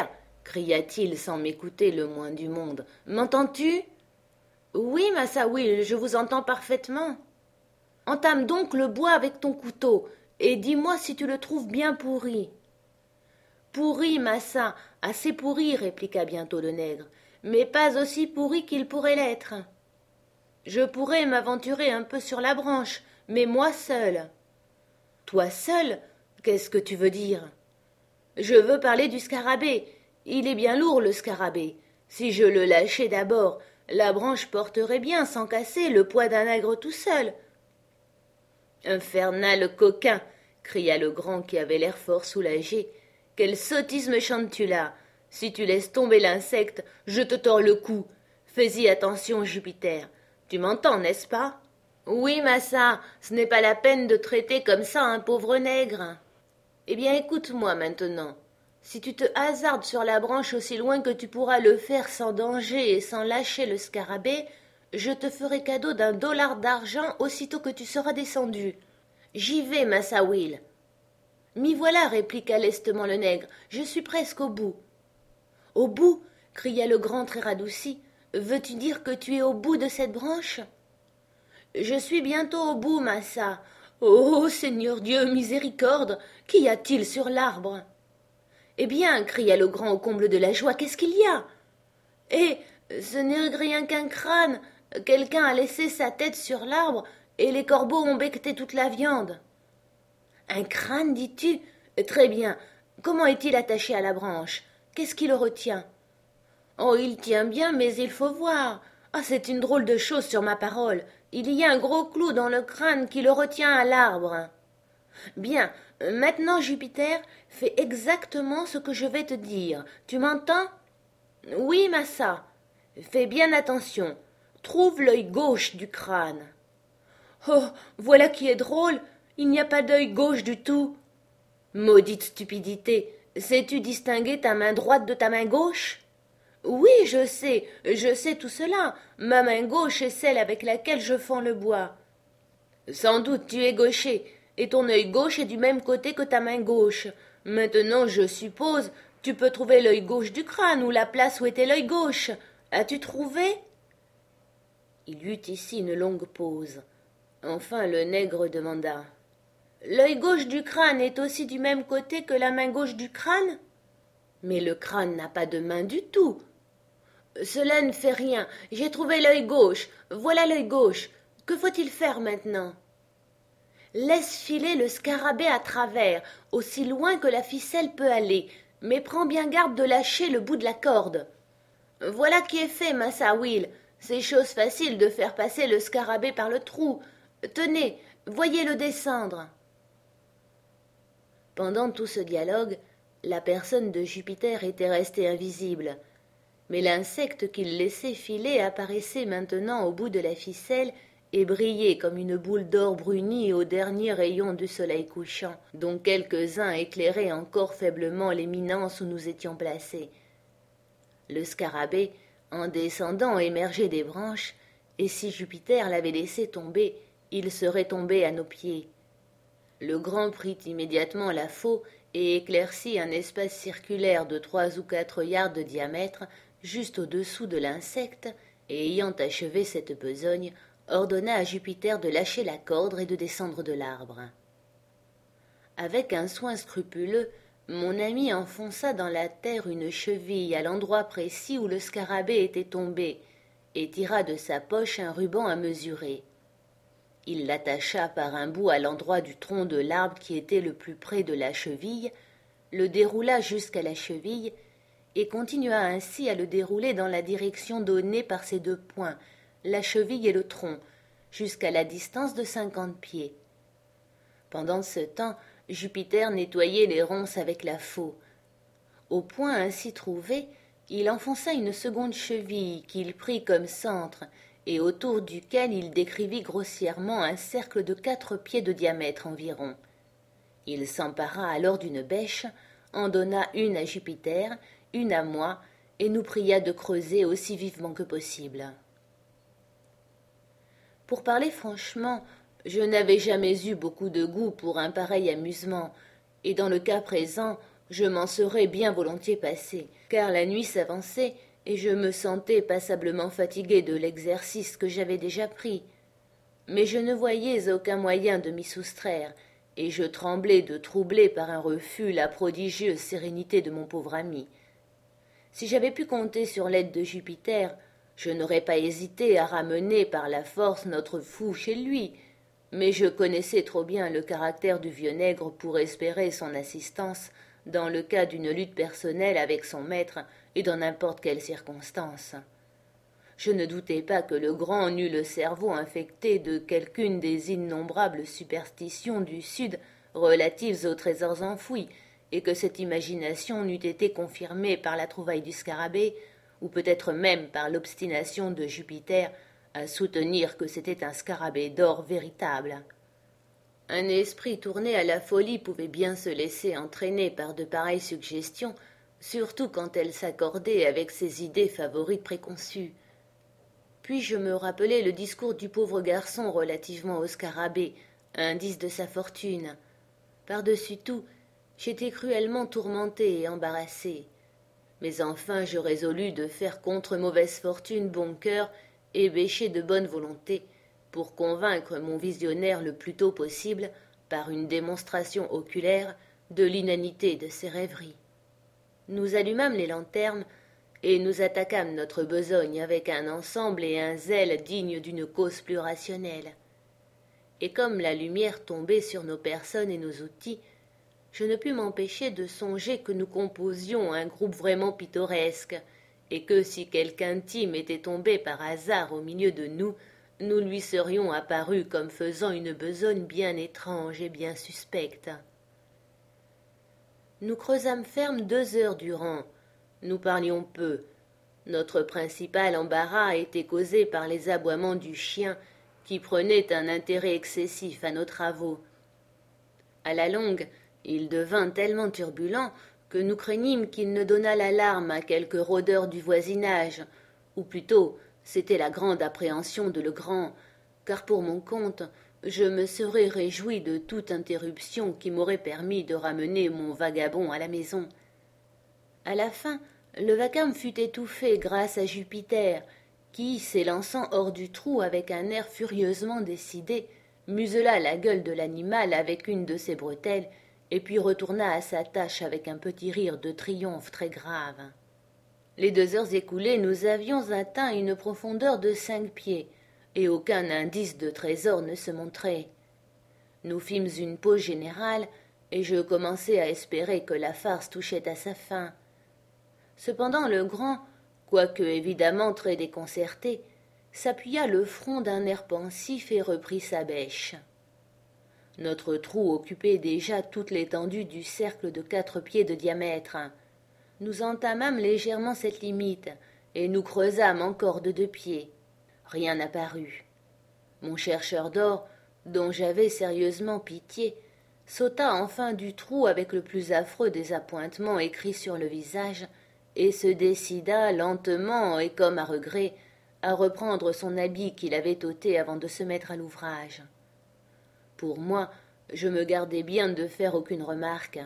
S1: cria-t-il sans m'écouter le moins du monde. « M'entends-tu ?»« Oui, Massa Will, je vous entends parfaitement. »« Entame donc le bois avec ton couteau, et dis-moi si tu le trouves bien pourri. »« Pourri, Massa, assez pourri, répliqua bientôt le nègre, mais pas aussi pourri qu'il pourrait l'être. Je pourrais m'aventurer un peu sur la branche, mais moi seul. »« Toi seul ? Qu'est-ce que tu veux dire ? » ?»« Je veux parler du scarabée. Il est bien lourd, le scarabée. Si je le lâchais d'abord, la branche porterait bien, sans casser, le poids d'un nègre tout seul. »« Infernal coquin !» cria le grand qui avait l'air fort soulagé. « Quelle sottise me chantes-tu là ? Si tu laisses tomber l'insecte, je te tords le cou. Fais-y attention, Jupiter. Tu m'entends, n'est-ce pas ? » ?»« Oui, Massa, ce n'est pas la peine de traiter comme ça un pauvre nègre. »« Eh bien, écoute-moi maintenant. Si tu te hasardes sur la branche aussi loin que tu pourras le faire sans danger et sans lâcher le scarabée, je te ferai cadeau d'un dollar d'argent aussitôt que tu seras descendu. J'y vais, Massa Will. »« M'y voilà, répliqua lestement le nègre, je suis presque au bout. »« Au bout ?» cria le grand très radouci. « Veux-tu dire que tu es au bout de cette branche ? » ?»« Je suis bientôt au bout, Massa. Oh, Seigneur Dieu, miséricorde, qu'y a-t-il sur l'arbre ? » ?»« Eh bien, cria le grand au comble de la joie, qu'est-ce qu'il y a ? » ?»« Eh, ce n'est rien qu'un crâne. Quelqu'un a laissé sa tête sur l'arbre et les corbeaux ont becqueté toute la viande. »« Un crâne, dis-tu ? Très bien. Comment est-il attaché à la branche ? Qu'est-ce qui le retient ? » ?»« Oh, il tient bien, mais il faut voir. Ah, c'est une drôle de chose sur ma parole. Il y a un gros clou dans le crâne qui le retient à l'arbre. »« Bien, maintenant, Jupiter, fais exactement ce que je vais te dire. Tu m'entends ? » ?»« Oui, Massa. Fais bien attention. Trouve l'œil gauche du crâne. »« Oh, voilà qui est drôle. Il n'y a pas d'œil gauche du tout. »« Maudite stupidité. Sais-tu distinguer ta main droite de ta main gauche ? » ?»« Oui, je sais, je sais tout cela. Ma main gauche est celle avec laquelle je fends le bois. »« Sans doute tu es gaucher, et ton œil gauche est du même côté que ta main gauche. Maintenant, je suppose, tu peux trouver l'œil gauche du crâne ou la place où était l'œil gauche. As-tu trouvé ?» Il y eut ici une longue pause. Enfin, le nègre demanda. « L'œil gauche du crâne est aussi du même côté que la main gauche du crâne ?»« Mais le crâne n'a pas de main du tout. »« Cela ne fait rien. J'ai trouvé l'œil gauche. Voilà l'œil gauche. Que faut-il faire maintenant ?»« Laisse filer le scarabée à travers, aussi loin que la ficelle peut aller, mais prends bien garde de lâcher le bout de la corde. »« Voilà qui est fait, Massa Will. C'est chose facile de faire passer le scarabée par le trou. Tenez, voyez-le descendre. » Pendant tout ce dialogue, la personne de Jupiter était restée invisible, mais l'insecte qu'il laissait filer apparaissait maintenant au bout de la ficelle et brillait comme une boule d'or brunie au dernier rayon du soleil couchant, dont quelques-uns éclairaient encore faiblement l'éminence où nous étions placés. Le scarabée, en descendant, émergeait des branches, et si Jupiter l'avait laissé tomber, il serait tombé à nos pieds. Le grand prit immédiatement la faux et éclaircit un espace circulaire de trois ou quatre yards de diamètre juste au-dessous de l'insecte, et ayant achevé cette besogne, ordonna à Jupiter de lâcher la corde et de descendre de l'arbre. Avec un soin scrupuleux, mon ami enfonça dans la terre une cheville à l'endroit précis où le scarabée était tombé, et tira de sa poche un ruban à mesurer. Il l'attacha par un bout à l'endroit du tronc de l'arbre qui était le plus près de la cheville, le déroula jusqu'à la cheville, et continua ainsi à le dérouler dans la direction donnée par ses deux points, la cheville et le tronc, jusqu'à la distance de cinquante pieds. Pendant ce temps, Jupiter nettoyait les ronces avec la faux. Au point ainsi trouvé, il enfonça une seconde cheville qu'il prit comme centre, et autour duquel il décrivit grossièrement un cercle de quatre pieds de diamètre environ. Il s'empara alors d'une bêche, en donna une à Jupiter, une à moi, et nous pria de creuser aussi vivement que possible. Pour parler franchement, je n'avais jamais eu beaucoup de goût pour un pareil amusement, et dans le cas présent, je m'en serais bien volontiers passé, car la nuit s'avançait, et je me sentais passablement fatigué de l'exercice que j'avais déjà pris. Mais je ne voyais aucun moyen de m'y soustraire, et je tremblais de troubler par un refus la prodigieuse sérénité de mon pauvre ami. Si j'avais pu compter sur l'aide de Jupiter, je n'aurais pas hésité à ramener par la force notre fou chez lui, mais je connaissais trop bien le caractère du vieux nègre pour espérer son assistance dans le cas d'une lutte personnelle avec son maître et dans n'importe quelle circonstance. Je ne doutais pas que le grand eût le cerveau infecté de quelqu'une des innombrables superstitions du Sud relatives aux trésors enfouis, et que cette imagination n'eût été confirmée par la trouvaille du scarabée, ou peut-être même par l'obstination de Jupiter à soutenir que c'était un scarabée d'or véritable. Un esprit tourné à la folie pouvait bien se laisser entraîner par de pareilles suggestions, surtout quand elles s'accordaient avec ses idées favorites préconçues. Puis je me rappelai le discours du pauvre garçon relativement au scarabée, indice de sa fortune. Par-dessus tout, j'étais cruellement tourmenté et embarrassé. Mais enfin je résolus de faire contre mauvaise fortune bon cœur et bêcher de bonne volonté, pour convaincre mon visionnaire le plus tôt possible, par une démonstration oculaire, de l'inanité de ses rêveries. Nous allumâmes les lanternes, et nous attaquâmes notre besogne avec un ensemble et un zèle dignes d'une cause plus rationnelle. Et comme la lumière tombait sur nos personnes et nos outils, je ne pus m'empêcher de songer que nous composions un groupe vraiment pittoresque, et que si quelque intime était tombé par hasard au milieu de nous, nous lui serions apparus comme faisant une besogne bien étrange et bien suspecte. Nous creusâmes ferme deux heures durant. Nous parlions peu. Notre principal embarras était causé par les aboiements du chien, qui prenait un intérêt excessif à nos travaux. À la longue, il devint tellement turbulent que nous craignîmes qu'il ne donnât l'alarme à quelque rôdeur du voisinage, ou plutôt, c'était la grande appréhension de Legrand, car pour mon compte, je me serais réjoui de toute interruption qui m'aurait permis de ramener mon vagabond à la maison. À la fin, le vacarme fut étouffé grâce à Jupiter, qui, s'élançant hors du trou avec un air furieusement décidé, musela la gueule de l'animal avec une de ses bretelles, et puis retourna à sa tâche avec un petit rire de triomphe très grave. Les deux heures écoulées, nous avions atteint une profondeur de cinq pieds, et aucun indice de trésor ne se montrait. Nous fîmes une pause générale, et je commençai à espérer que la farce touchait à sa fin. Cependant le grand, quoique évidemment très déconcerté, s'appuya le front d'un air pensif et reprit sa bêche. Notre trou occupait déjà toute l'étendue du cercle de quatre pieds de diamètre. Nous entamâmes légèrement cette limite, et nous creusâmes encore de deux pieds. Rien n'apparut. Mon chercheur d'or, dont j'avais sérieusement pitié, sauta enfin du trou avec le plus affreux des appointements écrits sur le visage, et se décida lentement et comme à regret à reprendre son habit qu'il avait ôté avant de se mettre à l'ouvrage. Pour moi, je me gardai bien de faire aucune remarque.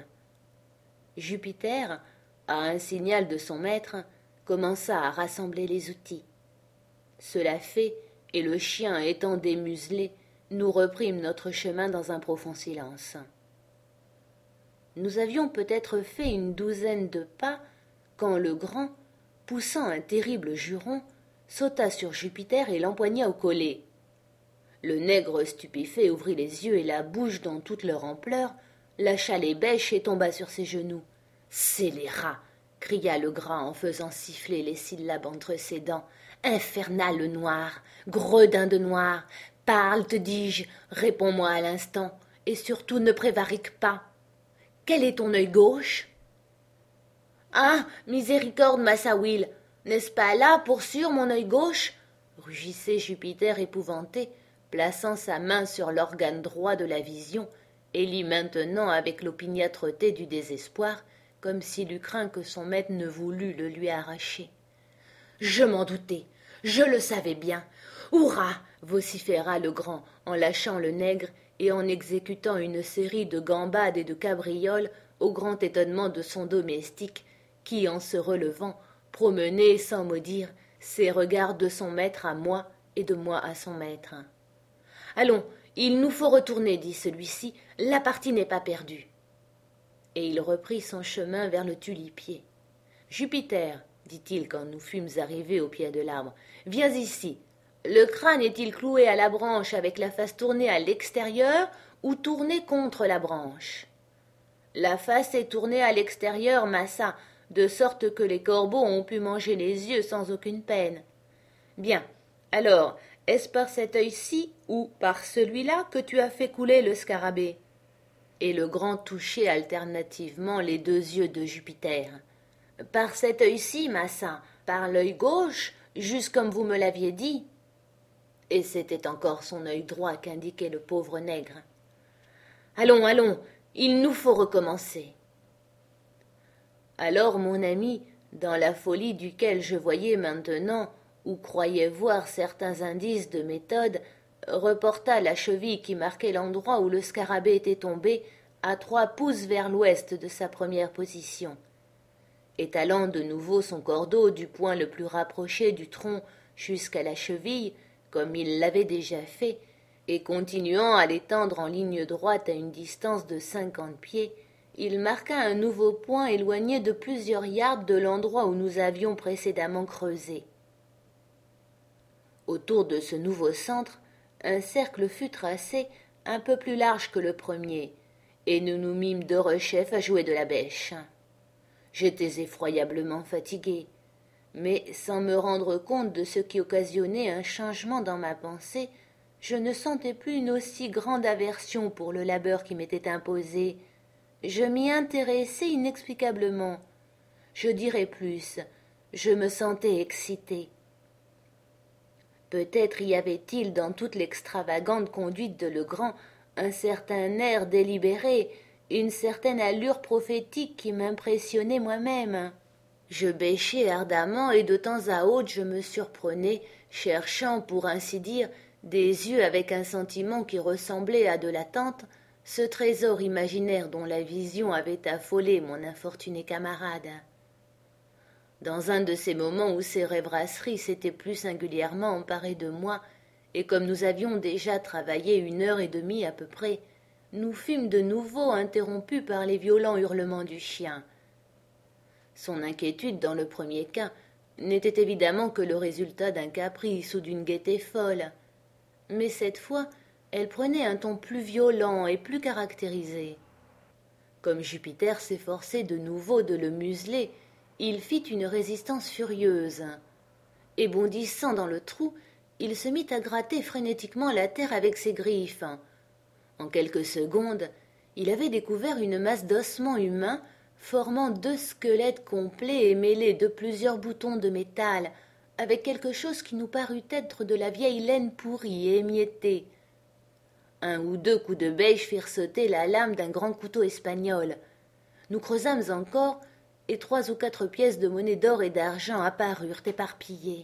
S1: Jupiter, à un signal de son maître, commença à rassembler les outils. Cela fait, et le chien étant démuselé, nous reprîmes notre chemin dans un profond silence. Nous avions peut-être fait une douzaine de pas quand le grand, poussant un terrible juron, sauta sur Jupiter et l'empoigna au collet. Le nègre stupéfait ouvrit les yeux et la bouche dans toute leur ampleur, lâcha les bêches et tomba sur ses genoux. « Scélérat !» cria le gras en faisant siffler les syllabes entre ses dents. « Infernal noir, gredin de noir, parle, te dis-je, réponds-moi à l'instant, et surtout ne prévarique pas. Quel est ton œil gauche ?»« Ah, miséricorde, Massa Will, n'est-ce pas là, pour sûr, mon œil gauche ?» rugissait Jupiter épouvanté, plaçant sa main sur l'organe droit de la vision, et l'y maintenant avec l'opiniâtreté du désespoir, comme s'il eût craint que son maître ne voulût le lui arracher. « Je m'en doutais, je le savais bien. Hurrah !» vociféra le grand, en lâchant le nègre et en exécutant une série de gambades et de cabrioles au grand étonnement de son domestique, qui, en se relevant, promenait, sans mot dire, ses regards de son maître à moi et de moi à son maître. « Allons, il nous faut retourner, dit celui-ci, la partie n'est pas perdue. » Et il reprit son chemin vers le tulipier. « Jupiter, dit-il quand nous fûmes arrivés au pied de l'arbre, viens ici. Le crâne est-il cloué à la branche avec la face tournée à l'extérieur ou tournée contre la branche ? La face est tournée à l'extérieur, massa, de sorte que les corbeaux ont pu manger les yeux sans aucune peine. Bien, alors, est-ce par cet œil-ci ou par celui-là que tu as fait couler le scarabée ? » Et le grand touchait alternativement les deux yeux de Jupiter. « Par cet œil-ci, massa, par l'œil gauche, juste comme vous me l'aviez dit. » Et c'était encore son œil droit qu'indiquait le pauvre nègre. « Allons, allons, il nous faut recommencer. » Alors mon ami, dans la folie duquel je voyais maintenant, ou croyais voir certains indices de méthode, reporta la cheville qui marquait l'endroit où le scarabée était tombé à trois pouces vers l'ouest de sa première position. Étalant de nouveau son cordeau du point le plus rapproché du tronc jusqu'à la cheville, comme il l'avait déjà fait, et continuant à l'étendre en ligne droite à une distance de cinquante pieds, il marqua un nouveau point éloigné de plusieurs yards de l'endroit où nous avions précédemment creusé. Autour de ce nouveau centre, un cercle fut tracé un peu plus large que le premier, et nous nous mîmes de rechef à jouer de la bêche. J'étais effroyablement fatigué, mais sans me rendre compte de ce qui occasionnait un changement dans ma pensée, je ne sentais plus une aussi grande aversion pour le labeur qui m'était imposé. Je m'y intéressais inexplicablement. Je dirais plus, je me sentais excité. Peut-être y avait-il dans toute l'extravagante conduite de Legrand un certain air délibéré, une certaine allure prophétique qui m'impressionnait moi-même. Je bêchais ardemment et de temps à autre je me surprenais, cherchant, pour ainsi dire, Des yeux avec un sentiment qui ressemblait à de l'attente, ce trésor imaginaire dont la vision avait affolé mon infortuné camarade. Dans un de ces moments où ces rêvrasseries s'étaient plus singulièrement emparées de moi, et comme nous avions déjà travaillé une heure et demie à peu près, nous fûmes de nouveau interrompus par les violents hurlements du chien. Son inquiétude, dans le premier cas, n'était évidemment que le résultat d'un caprice ou d'une gaieté folle, mais cette fois elle prenait un ton plus violent et plus caractérisé. Comme Jupiter s'efforçait de nouveau de le museler, il fit une résistance furieuse, et bondissant dans le trou, il se mit à gratter frénétiquement la terre avec ses griffes. En quelques secondes, il avait découvert une masse d'ossements humains formant deux squelettes complets et mêlés de plusieurs boutons de métal, avec quelque chose qui nous parut être de la vieille laine pourrie et émiettée. Un ou deux coups de bêche firent sauter la lame d'un grand couteau espagnol. Nous creusâmes encore, et trois ou quatre pièces de monnaie d'or et d'argent apparurent éparpillées.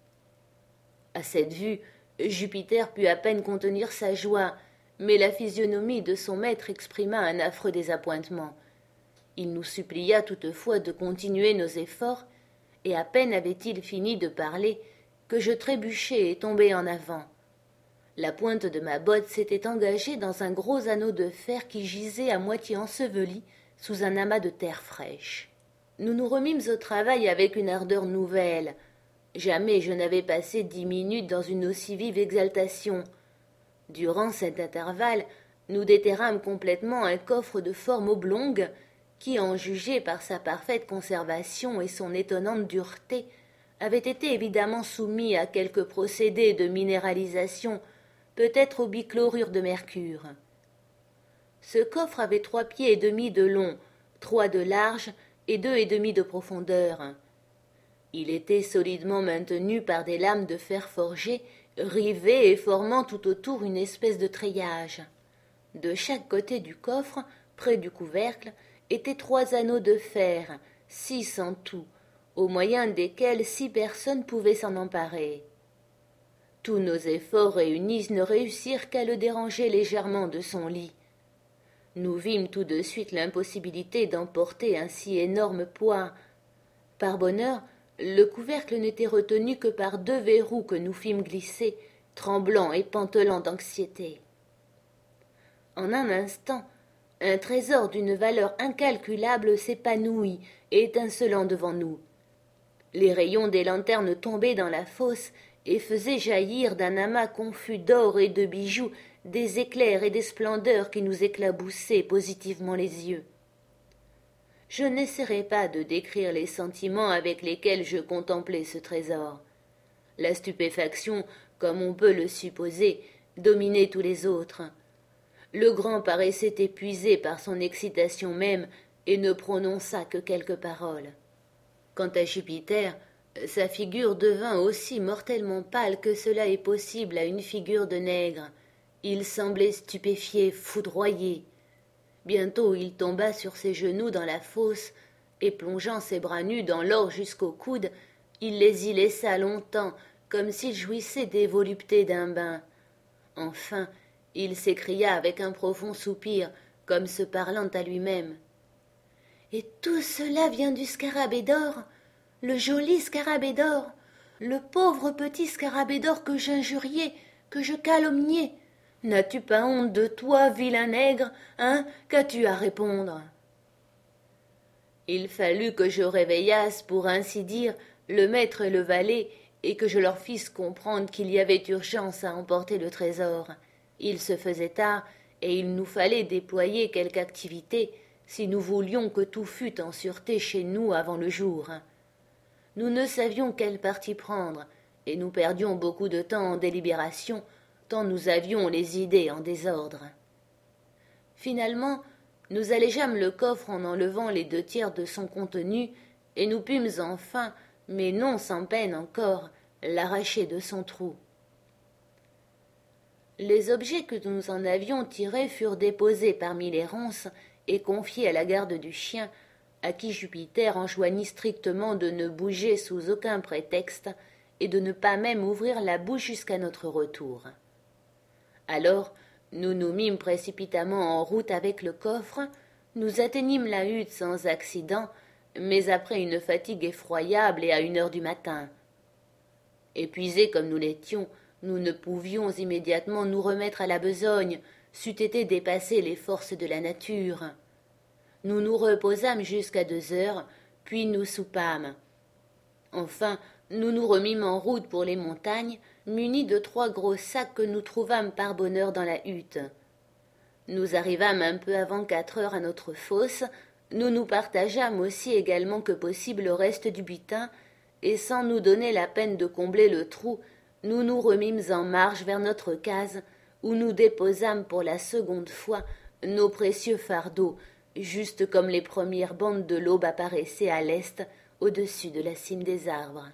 S1: À cette vue, Jupiter put à peine contenir sa joie, mais la physionomie de son maître exprima un affreux désappointement. Il nous supplia toutefois de continuer nos efforts, et à peine avait-il fini de parler que je trébuchai et tombai en avant. La pointe de ma botte s'était engagée dans un gros anneau de fer qui gisait à moitié enseveli sous un amas de terre fraîche. Nous nous remîmes au travail avec une ardeur nouvelle. Jamais je n'avais passé dix minutes dans une aussi vive exaltation. Durant cet intervalle, nous déterrâmes complètement un coffre de forme oblongue qui, en juger par sa parfaite conservation et son étonnante dureté, avait été évidemment soumis à quelque procédé de minéralisation, peut-être au bichlorure de mercure. Ce coffre avait trois pieds et demi de long, trois de large et deux et demi de profondeur. Il était solidement maintenu par des lames de fer forgé, rivées et formant tout autour une espèce de treillage. De chaque côté du coffre, près du couvercle, étaient trois anneaux de fer, six en tout, au moyen desquels six personnes pouvaient s'en emparer. Tous nos efforts réunis ne réussirent qu'à le déranger légèrement de son lit. Nous vîmes tout de suite l'impossibilité d'emporter un si énorme poids. Par bonheur, le couvercle n'était retenu que par deux verrous que nous fîmes glisser, tremblants et pantelants d'anxiété. En un instant, un trésor d'une valeur incalculable s'épanouit, étincelant devant nous. Les rayons des lanternes tombaient dans la fosse et faisaient jaillir d'un amas confus d'or et de bijoux des éclairs et des splendeurs qui nous éclaboussaient positivement les yeux. Je n'essaierai pas de décrire les sentiments avec lesquels je contemplais ce trésor. La stupéfaction, comme on peut le supposer, dominait tous les autres. Le grand paraissait épuisé par son excitation même et ne prononça que quelques paroles. Quant à Jupiter, sa figure devint aussi mortellement pâle que cela est possible à une figure de nègre. Il semblait stupéfié, foudroyé. Bientôt il tomba sur ses genoux dans la fosse, et plongeant ses bras nus dans l'or jusqu'au coude, il les y laissa longtemps, comme s'il jouissait des voluptés d'un bain. Enfin, il s'écria avec un profond soupir, comme se parlant à lui-même. « Et tout cela vient du scarabée d'or, le joli scarabée d'or, le pauvre petit scarabée d'or que j'injuriais, que je calomniais. N'as-tu pas honte de toi, vilain nègre, hein? Qu'as-tu à répondre ?» Il fallut que je réveillasse, pour ainsi dire, le maître et le valet, et que je leur fisse comprendre qu'il y avait urgence à emporter le trésor. Il se faisait tard, et il nous fallait déployer quelque activité, si nous voulions que tout fût en sûreté chez nous avant le jour. Nous ne savions quel parti prendre, et nous perdions beaucoup de temps en délibération, tant nous avions les idées en désordre. Finalement, nous allégeâmes le coffre en enlevant les deux tiers de son contenu, et nous pûmes enfin, mais non sans peine encore, l'arracher de son trou. Les objets que nous en avions tirés furent déposés parmi les ronces et confiés à la garde du chien, à qui Jupiter enjoignit strictement de ne bouger sous aucun prétexte et de ne pas même ouvrir la bouche jusqu'à notre retour. Alors, nous nous mîmes précipitamment en route avec le coffre, nous atteignîmes la hutte sans accident, mais après une fatigue effroyable et à une heure du matin. Épuisés comme nous l'étions, nous ne pouvions immédiatement nous remettre à la besogne, c'eût été dépasser les forces de la nature. Nous nous reposâmes jusqu'à deux heures, puis nous soupâmes. Enfin, nous nous remîmes en route pour les montagnes, munis de trois gros sacs que nous trouvâmes par bonheur dans la hutte. Nous arrivâmes un peu avant quatre heures à notre fosse, nous nous partageâmes aussi également que possible le reste du butin, et sans nous donner la peine de combler le trou, nous nous remîmes en marche vers notre case, où nous déposâmes pour la seconde fois nos précieux fardeaux, juste comme les premières bandes de l'aube apparaissaient à l'est, au-dessus de la cime des arbres.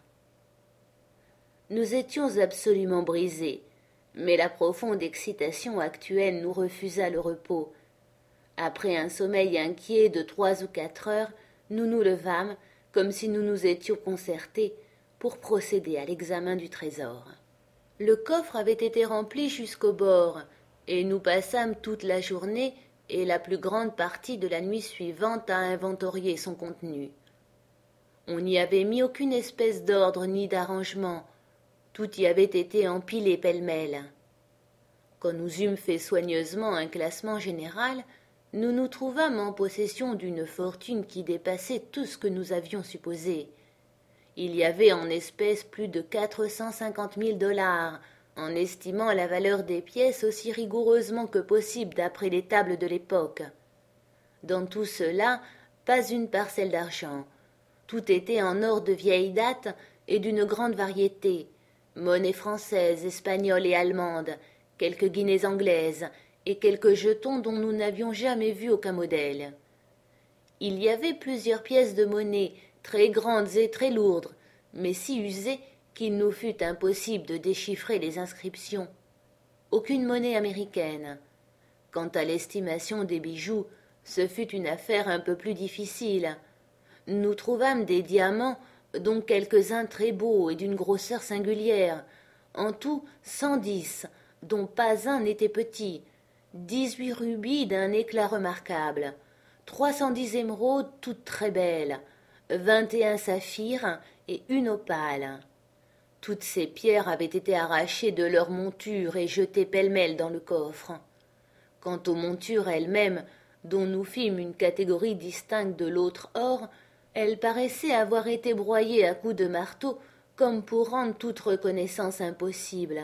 S1: Nous étions absolument brisés, mais la profonde excitation actuelle nous refusa le repos. Après un sommeil inquiet de trois ou quatre heures, nous nous levâmes, comme si nous nous étions concertés, pour procéder à l'examen du trésor. Le coffre avait été rempli jusqu'au bord, et nous passâmes toute la journée et la plus grande partie de la nuit suivante à inventorier son contenu. On n'y avait mis aucune espèce d'ordre ni d'arrangement, tout y avait été empilé pêle-mêle. Quand nous eûmes fait soigneusement un classement général, nous nous trouvâmes en possession d'une fortune qui dépassait tout ce que nous avions supposé. Il y avait en espèces plus de quatre cent cinquante mille dollars, en estimant la valeur des pièces aussi rigoureusement que possible d'après les tables de l'époque. Dans tout cela, pas une parcelle d'argent. Tout était en or de vieille date et d'une grande variété, monnaie française, espagnole et allemande, quelques guinées anglaises et quelques jetons dont nous n'avions jamais vu aucun modèle. Il y avait plusieurs pièces de monnaie, très grandes et très lourdes, mais si usées qu'il nous fut impossible de déchiffrer les inscriptions. Aucune monnaie américaine. Quant à l'estimation des bijoux, ce fut une affaire un peu plus difficile. Nous trouvâmes des diamants, dont quelques-uns très beaux et d'une grosseur singulière, en tout cent dix, dont pas un n'était petit, dix-huit rubis d'un éclat remarquable, trois cent dix émeraudes toutes très belles, vingt et un saphirs et une opale. Toutes ces pierres avaient été arrachées de leurs montures et jetées pêle-mêle dans le coffre. Quant aux montures elles-mêmes, dont nous fîmes une catégorie distincte de l'autre or, elles paraissaient avoir été broyées à coups de marteau comme pour rendre toute reconnaissance impossible.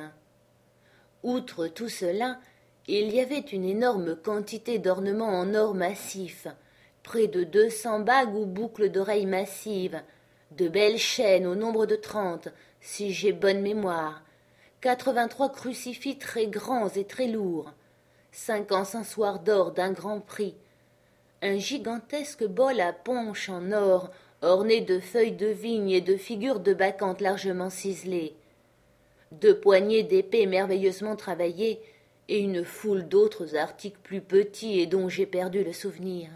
S1: Outre tout cela, il y avait une énorme quantité d'ornements en or massif, près de deux cents bagues ou boucles d'oreilles massives, de belles chaînes au nombre de trente, si j'ai bonne mémoire, quatre-vingt-trois crucifix très grands et très lourds, cinq encensoirs d'or d'un grand prix, un gigantesque bol à punch en or orné de feuilles de vigne et de figures de bacchantes largement ciselées, deux poignées d'épées merveilleusement travaillées et une foule d'autres articles plus petits et dont j'ai perdu le souvenir.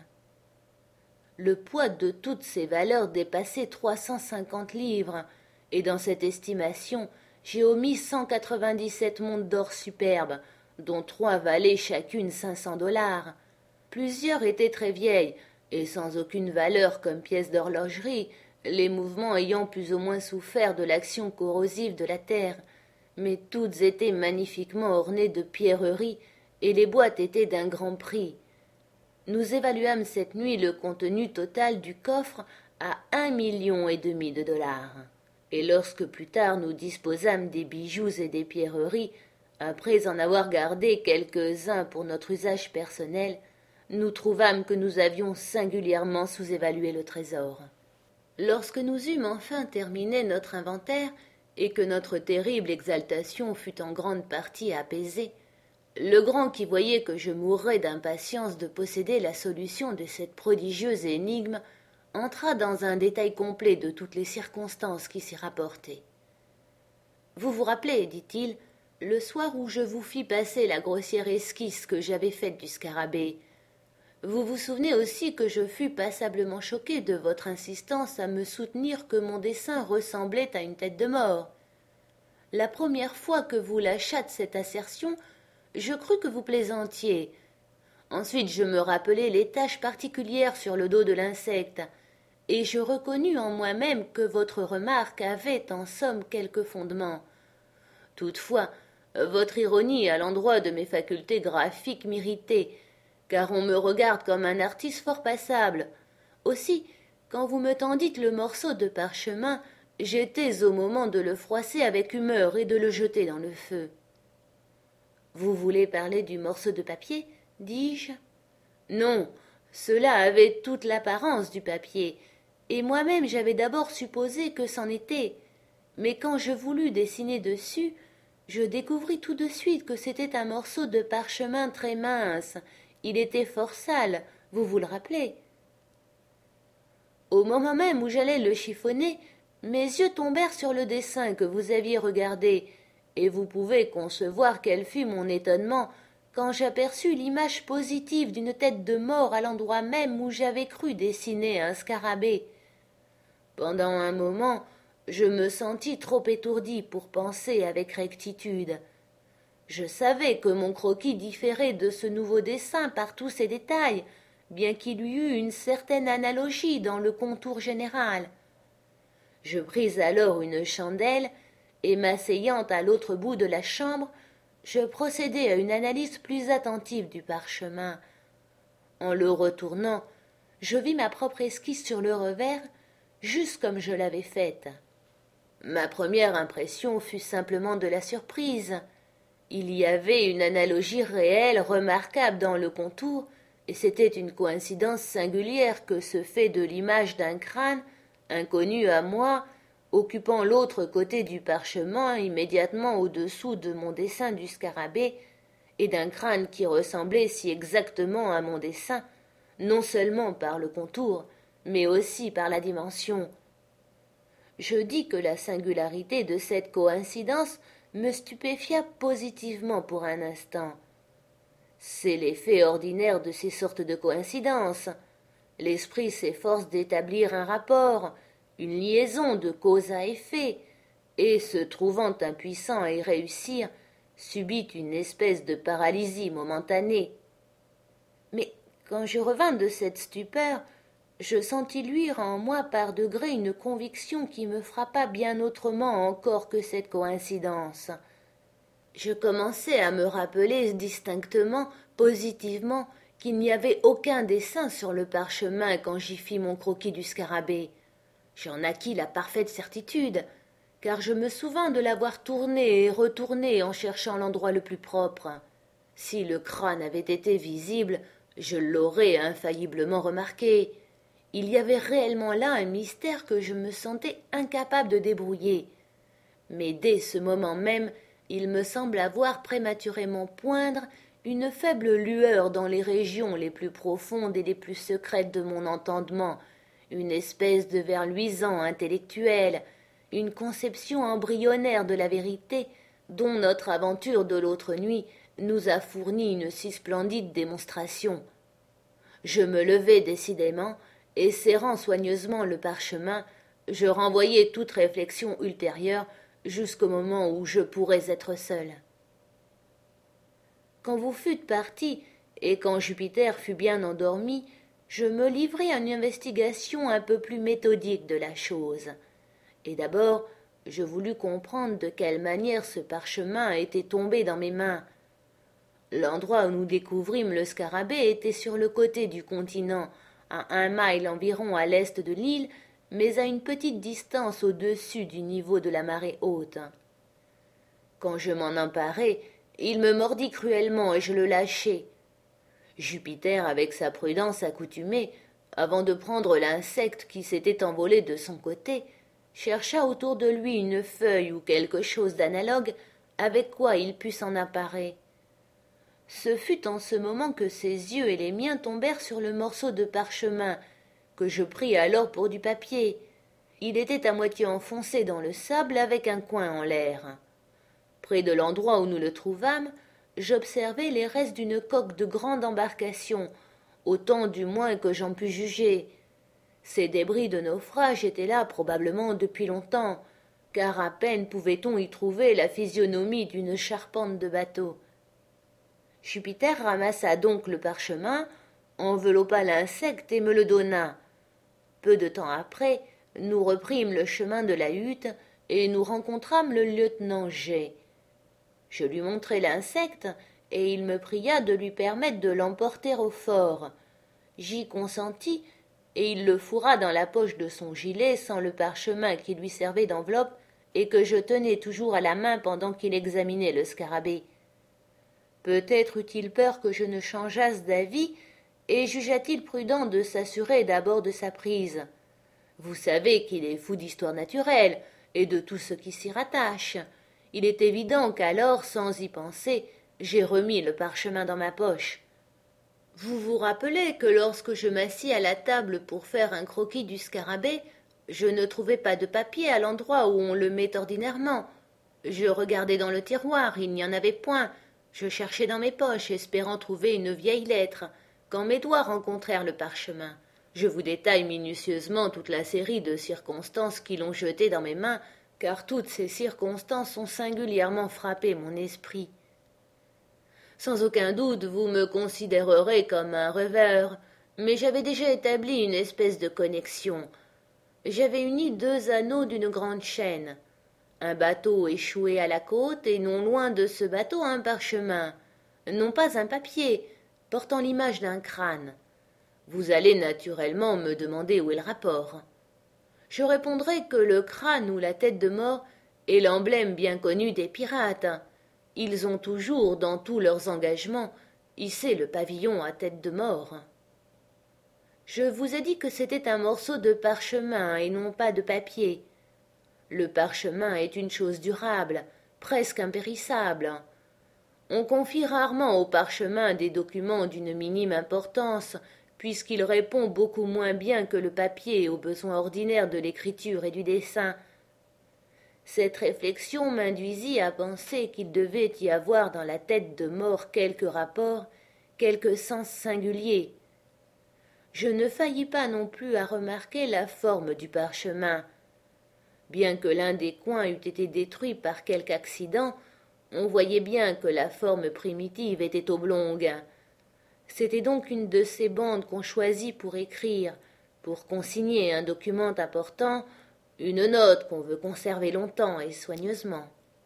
S1: Le poids de toutes ces valeurs dépassait trois cent cinquante livres, et dans cette estimation, j'ai omis cent quatre-vingt-dix-sept montres d'or superbes, dont trois valaient chacune cinq cents dollars. Plusieurs étaient très vieilles, et sans aucune valeur comme pièces d'horlogerie, les mouvements ayant plus ou moins souffert de l'action corrosive de la terre, mais toutes étaient magnifiquement ornées de pierreries, et les boîtes étaient d'un grand prix. Nous évaluâmes cette nuit le contenu total du coffre à un million et demi de dollars. Et lorsque plus tard nous disposâmes des bijoux et des pierreries, après en avoir gardé quelques-uns pour notre usage personnel, nous trouvâmes que nous avions singulièrement sous-évalué le trésor. Lorsque nous eûmes enfin terminé notre inventaire, et que notre terrible exaltation fut en grande partie apaisée, le grand qui voyait que je mourrais d'impatience de posséder la solution de cette prodigieuse énigme entra dans un détail complet de toutes les circonstances qui s'y rapportaient. « Vous vous rappelez, dit-il, le soir où je vous fis passer la grossière esquisse que j'avais faite du scarabée. Vous vous souvenez aussi que je fus passablement choqué de votre insistance à me soutenir que mon dessin ressemblait à une tête de mort. La première fois que vous lâchâtes cette assertion, Je crus que vous plaisantiez. Ensuite je me rappelai les taches particulières sur le dos de l'insecte, et je reconnus en moi-même que votre remarque avait en somme quelque fondement. Toutefois, votre ironie à l'endroit de mes facultés graphiques m'irritait, car on me regarde comme un artiste fort passable. Aussi, quand vous me tendîtes le morceau de parchemin, j'étais au moment de le froisser avec humeur et de le jeter dans le feu. « Vous voulez parler du morceau de papier ?» dis-je. « Non, cela avait toute l'apparence du papier, et moi-même j'avais d'abord supposé que c'en était. Mais quand je voulus dessiner dessus, je découvris tout de suite que c'était un morceau de parchemin très mince. Il était fort sale, vous vous le rappelez. Au moment même où j'allais le chiffonner, mes yeux tombèrent sur le dessin que vous aviez regardé, et vous pouvez concevoir quel fut mon étonnement quand j'aperçus l'image positive d'une tête de mort à l'endroit même où j'avais cru dessiner un scarabée. Pendant un moment, je me sentis trop étourdi pour penser avec rectitude. Je savais que mon croquis différait de ce nouveau dessin par tous ses détails, bien qu'il y eût une certaine analogie dans le contour général. Je pris alors une chandelle, et m'asseyant à l'autre bout de la chambre, je procédai à une analyse plus attentive du parchemin. En le retournant, je vis ma propre esquisse sur le revers, juste comme je l'avais faite. Ma première impression fut simplement de la surprise. Il y avait une analogie réelle remarquable dans le contour, et c'était une coïncidence singulière que ce fait de l'image d'un crâne, inconnu à moi, occupant l'autre côté du parchemin immédiatement au-dessous de mon dessin du scarabée, et d'un crâne qui ressemblait si exactement à mon dessin, non seulement par le contour, mais aussi par la dimension. Je dis que la singularité de cette coïncidence me stupéfia positivement pour un instant. C'est l'effet ordinaire de ces sortes de coïncidences. L'esprit s'efforce d'établir un rapport, une liaison de cause à effet, et, se trouvant impuissant à y réussir, subit une espèce de paralysie momentanée. Mais quand je revins de cette stupeur, je sentis luire en moi par degrés une conviction qui me frappa bien autrement encore que cette coïncidence. Je commençai à me rappeler distinctement, positivement, qu'il n'y avait aucun dessin sur le parchemin quand j'y fis mon croquis du scarabée. J'en acquis la parfaite certitude, car je me souvins de l'avoir tourné et retourné en cherchant l'endroit le plus propre. Si le crâne avait été visible, je l'aurais infailliblement remarqué. Il y avait réellement là un mystère que je me sentais incapable de débrouiller. Mais dès ce moment même, il me semble voir prématurément poindre une faible lueur dans les régions les plus profondes et les plus secrètes de mon entendement, une espèce de ver luisant intellectuel, une conception embryonnaire de la vérité dont notre aventure de l'autre nuit nous a fourni une si splendide démonstration. Je me levai décidément, et serrant soigneusement le parchemin, je renvoyai toute réflexion ultérieure jusqu'au moment où je pourrais être seul. Quand vous fûtes partis, et quand Jupiter fut bien endormi, je me livrai à une investigation un peu plus méthodique de la chose. Et d'abord, je voulus comprendre de quelle manière ce parchemin était tombé dans mes mains. L'endroit où nous découvrîmes le scarabée était sur le côté du continent, à un mille environ à l'est de l'île, mais à une petite distance au-dessus du niveau de la marée haute. Quand je m'en emparai, il me mordit cruellement et je le lâchai. Jupiter, avec sa prudence accoutumée, avant de prendre l'insecte qui s'était envolé de son côté, chercha autour de lui une feuille ou quelque chose d'analogue avec quoi il pût s'en emparer. Ce fut en ce moment que ses yeux et les miens tombèrent sur le morceau de parchemin, que je pris alors pour du papier. Il était à moitié enfoncé dans le sable avec un coin en l'air. Près de l'endroit où nous le trouvâmes, j'observai les restes d'une coque de grande embarcation, autant du moins que j'en pus juger. Ces débris de naufrage étaient là probablement depuis longtemps, car à peine pouvait-on y trouver la physionomie d'une charpente de bateau. Jupiter ramassa donc le parchemin, enveloppa l'insecte et me le donna. Peu de temps après, nous reprîmes le chemin de la hutte et nous rencontrâmes le lieutenant G. Je lui montrai l'insecte et il me pria de lui permettre de l'emporter au fort. J'y consentis et il le fourra dans la poche de son gilet sans le parchemin qui lui servait d'enveloppe et que je tenais toujours à la main pendant qu'il examinait le scarabée. Peut-être eut-il peur que je ne changeasse d'avis et jugea-t-il prudent de s'assurer d'abord de sa prise. Vous savez qu'il est fou d'histoire naturelle et de tout ce qui s'y rattache. Il est évident qu'alors, sans y penser, j'ai remis le parchemin dans ma poche. Vous vous rappelez que lorsque je m'assis à la table pour faire un croquis du scarabée, je ne trouvais pas de papier à l'endroit où on le met ordinairement. Je regardai dans le tiroir, il n'y en avait point. Je cherchai dans mes poches, espérant trouver une vieille lettre, quand mes doigts rencontrèrent le parchemin. Je vous détaille minutieusement toute la série de circonstances qui l'ont jeté dans mes mains, car toutes ces circonstances ont singulièrement frappé mon esprit. Sans aucun doute, vous me considérerez comme un rêveur, mais j'avais déjà établi une espèce de connexion. J'avais uni deux anneaux d'une grande chaîne. Un bateau échoué à la côte, et non loin de ce bateau un parchemin, non pas un papier, portant l'image d'un crâne. Vous allez naturellement me demander où est le rapport. Je répondrai que le crâne ou la tête de mort est l'emblème bien connu des pirates. Ils ont toujours, dans tous leurs engagements, hissé le pavillon à tête de mort. Je vous ai dit que c'était un morceau de parchemin et non pas de papier. Le parchemin est une chose durable, presque impérissable. On confie rarement au parchemin des documents d'une minime importance, puisqu'il répond beaucoup moins bien que le papier aux besoins ordinaires de l'écriture et du dessin. Cette réflexion m'induisit à penser qu'il devait y avoir dans la tête de mort quelque rapport, quelque sens singulier. Je ne faillis pas non plus à remarquer la forme du parchemin. Bien que l'un des coins eût été détruit par quelque accident, on voyait bien que la forme primitive était oblongue. C'était donc une de ces bandes qu'on choisit pour écrire, pour consigner un document important, une note qu'on veut conserver longtemps et soigneusement.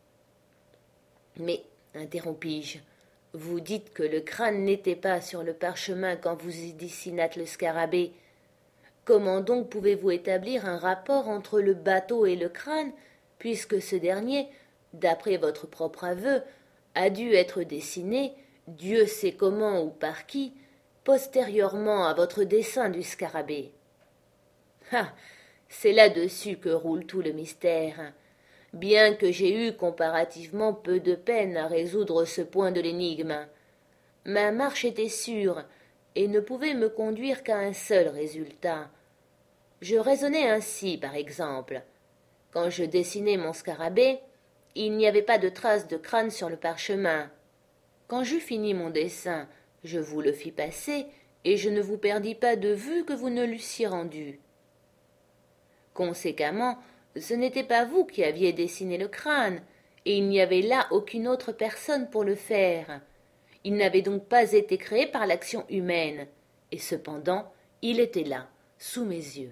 S1: Mais, interrompis-je, vous dites que le crâne n'était pas sur le parchemin quand vous y dessinâtes le scarabée. Comment donc pouvez-vous établir un rapport entre le bateau et le crâne, puisque ce dernier, d'après votre propre aveu, a dû être dessiné, Dieu sait comment ou par qui, postérieurement à votre dessin du scarabée. Ah, c'est là-dessus que roule tout le mystère. Bien que j'ai eu comparativement peu de peine à résoudre ce point de l'énigme, ma marche était sûre et ne pouvait me conduire qu'à un seul résultat. Je raisonnais ainsi, par exemple. Quand je dessinais mon scarabée, il n'y avait pas de trace de crâne sur le parchemin. Quand j'eus fini mon dessin, je vous le fis passer, et je ne vous perdis pas de vue que vous ne l'eussiez rendu. Conséquemment, ce n'était pas vous qui aviez dessiné le crâne, et il n'y avait là aucune autre personne pour le faire. Il n'avait donc pas été créé par l'action humaine, et cependant, il était là, sous mes yeux.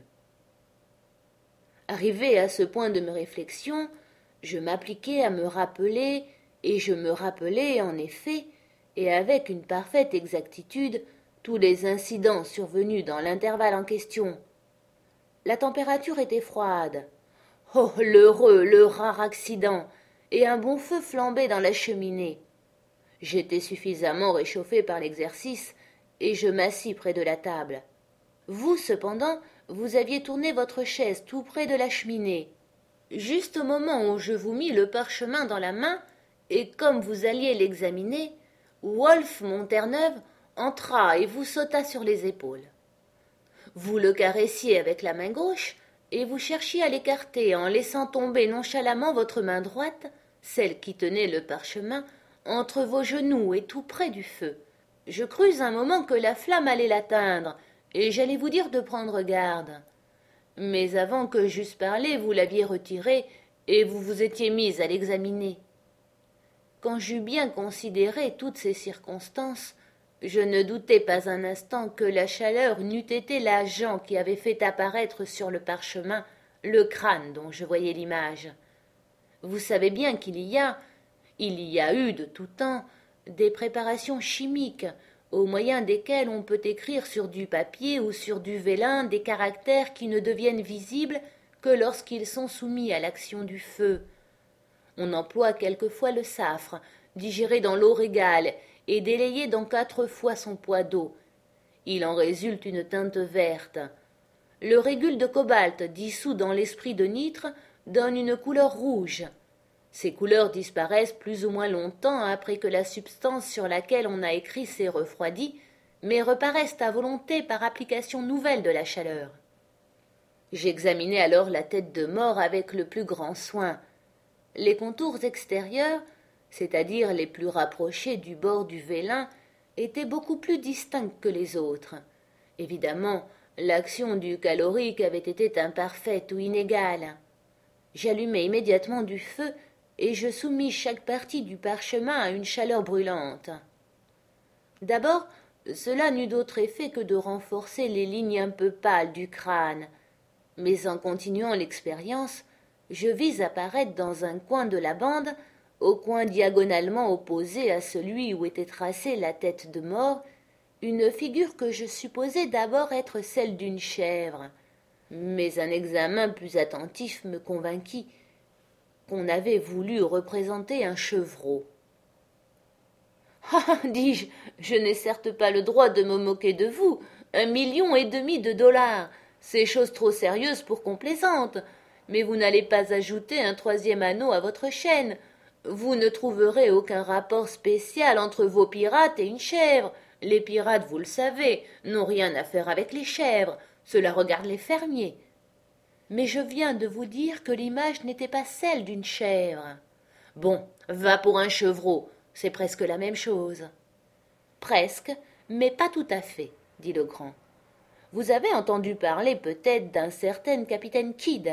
S1: Arrivé à ce point de mes réflexions, je m'appliquai à me rappeler, et je me rappelai, en effet, et avec une parfaite exactitude, tous les incidents survenus dans l'intervalle en question. La température était froide. Oh, l'heureux, le rare accident! Et un bon feu flambait dans la cheminée. J'étais suffisamment réchauffé par l'exercice, et je m'assis près de la table. Vous, cependant, vous aviez tourné votre chaise tout près de la cheminée. Juste au moment où je vous mis le parchemin dans la main, et comme vous alliez l'examiner, Wolfe Monterre-Neuve entra et vous sauta sur les épaules. Vous le caressiez avec la main gauche, et vous cherchiez à l'écarter en laissant tomber nonchalamment votre main droite, celle qui tenait le parchemin, entre vos genoux et tout près du feu. Je crus un moment que la flamme allait l'atteindre, et j'allais vous dire de prendre garde. Mais avant que j'eusse parlé, vous l'aviez retiré, et vous vous étiez mise à l'examiner. quand j'eus bien considéré toutes ces circonstances, je ne doutai pas un instant que la chaleur n'eût été l'agent qui avait fait apparaître sur le parchemin le crâne dont je voyais l'image. Vous savez bien qu'il y a, il y a eu de tout temps, des préparations chimiques, au moyen desquelles on peut écrire sur du papier ou sur du vélin des caractères qui ne deviennent visibles que lorsqu'ils sont soumis à l'action du feu. On emploie quelquefois le safre, digéré dans l'eau régale et délayé dans quatre fois son poids d'eau. Il en résulte une teinte verte. Le régule de cobalt dissous dans l'esprit de nitre donne une couleur rouge. Ces couleurs disparaissent plus ou moins longtemps après que la substance sur laquelle on a écrit s'est refroidie, mais reparaissent à volonté par application nouvelle de la chaleur. J'examinai alors la tête de mort avec le plus grand soin. Les contours extérieurs, c'est-à-dire les plus rapprochés du bord du vélin, étaient beaucoup plus distincts que les autres. Évidemment, l'action du calorique avait été imparfaite ou inégale. J'allumai immédiatement du feu et je soumis chaque partie du parchemin à une chaleur brûlante. D'abord, cela n'eut d'autre effet que de renforcer les lignes un peu pâles du crâne, mais en continuant l'expérience, je vis apparaître dans un coin de la bande, au coin diagonalement opposé à celui où était tracée la tête de mort, une figure que je supposai d'abord être celle d'une chèvre, mais un examen plus attentif me convainquit qu'on avait voulu représenter un chevreau. « Ah, dis-je, je n'ai certes pas le droit de me moquer de vous. Un million et demi de dollars, c'est chose trop sérieuse pour qu'on plaisante. Mais vous n'allez pas ajouter un troisième anneau à votre chaîne. Vous ne trouverez aucun rapport spécial entre vos pirates et une chèvre. Les pirates, vous le savez, n'ont rien à faire avec les chèvres. Cela regarde les fermiers. Mais je viens de vous dire que l'image n'était pas celle d'une chèvre. Bon, va pour un chevreau, c'est presque la même chose. Presque, mais pas tout à fait, dit le grand. Vous avez entendu parler peut-être d'un certain capitaine Kidd.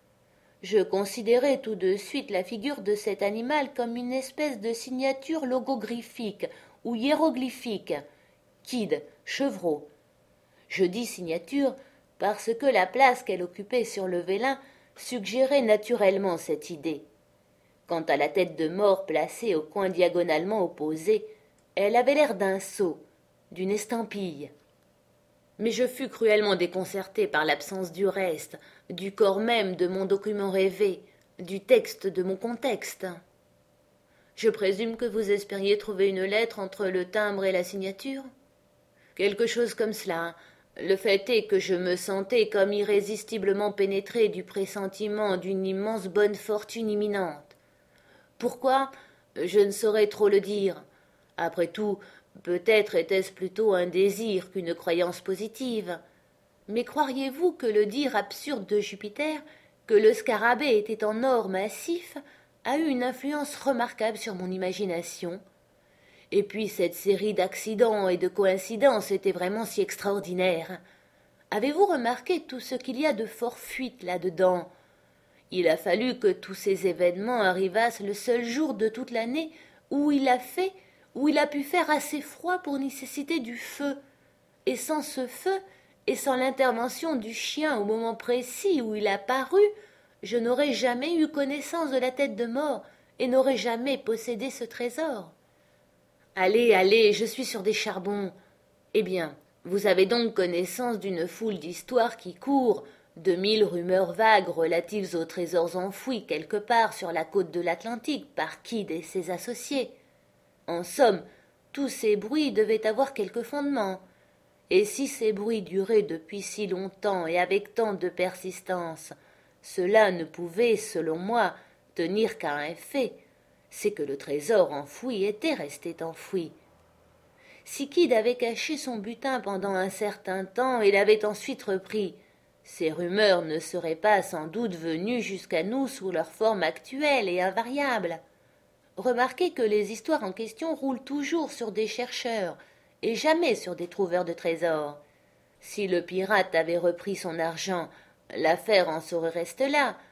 S1: Je considérai tout de suite la figure de cet animal comme une espèce de signature logographique ou hiéroglyphique. Kidd, chevreau. Je dis signature parce que la place qu'elle occupait sur le vélin suggérait naturellement cette idée. Quant à la tête de mort placée au coin diagonalement opposé, elle avait l'air d'un sceau, d'une estampille. Mais je fus cruellement déconcerté par l'absence du reste, du corps même de mon document rêvé, du texte de mon contexte. Je présume que vous espériez trouver une lettre entre le timbre et la signature? Quelque chose comme cela. Le fait est que je me sentais comme irrésistiblement pénétré du pressentiment d'une immense bonne fortune imminente. Pourquoi? Je ne saurais trop le dire. Après tout, peut-être était-ce plutôt un désir qu'une croyance positive. Mais croiriez-vous que le dire absurde de Jupiter, que le scarabée était en or massif, a eu une influence remarquable sur mon imagination? Et puis cette série d'accidents et de coïncidences était vraiment si extraordinaire. Avez-vous remarqué tout ce qu'il y a de fortuite là-dedans? Il a fallu que tous ces événements arrivassent le seul jour de toute l'année où il a fait, où il a pu faire assez froid pour nécessiter du feu. Et sans ce feu, et sans l'intervention du chien au moment précis où il a paru, je n'aurais jamais eu connaissance de la tête de mort et n'aurais jamais possédé ce trésor. Allez, allez, je suis sur des charbons. Eh bien, vous avez donc connaissance d'une foule d'histoires qui courent, de mille rumeurs vagues relatives aux trésors enfouis quelque part sur la côte de l'Atlantique par Kidd et ses associés. En somme, tous ces bruits devaient avoir quelque fondement. Et si ces bruits duraient depuis si longtemps et avec tant de persistance, cela ne pouvait, selon moi, tenir qu'à un fait, c'est que le trésor enfoui était resté enfoui. Si Kidd avait caché son butin pendant un certain temps et l'avait ensuite repris, ces rumeurs ne seraient pas sans doute venues jusqu'à nous sous leur forme actuelle et invariable. Remarquez que les histoires en question roulent toujours sur des chercheurs et jamais sur des trouveurs de trésors. Si le pirate avait repris son argent, l'affaire en serait restée là.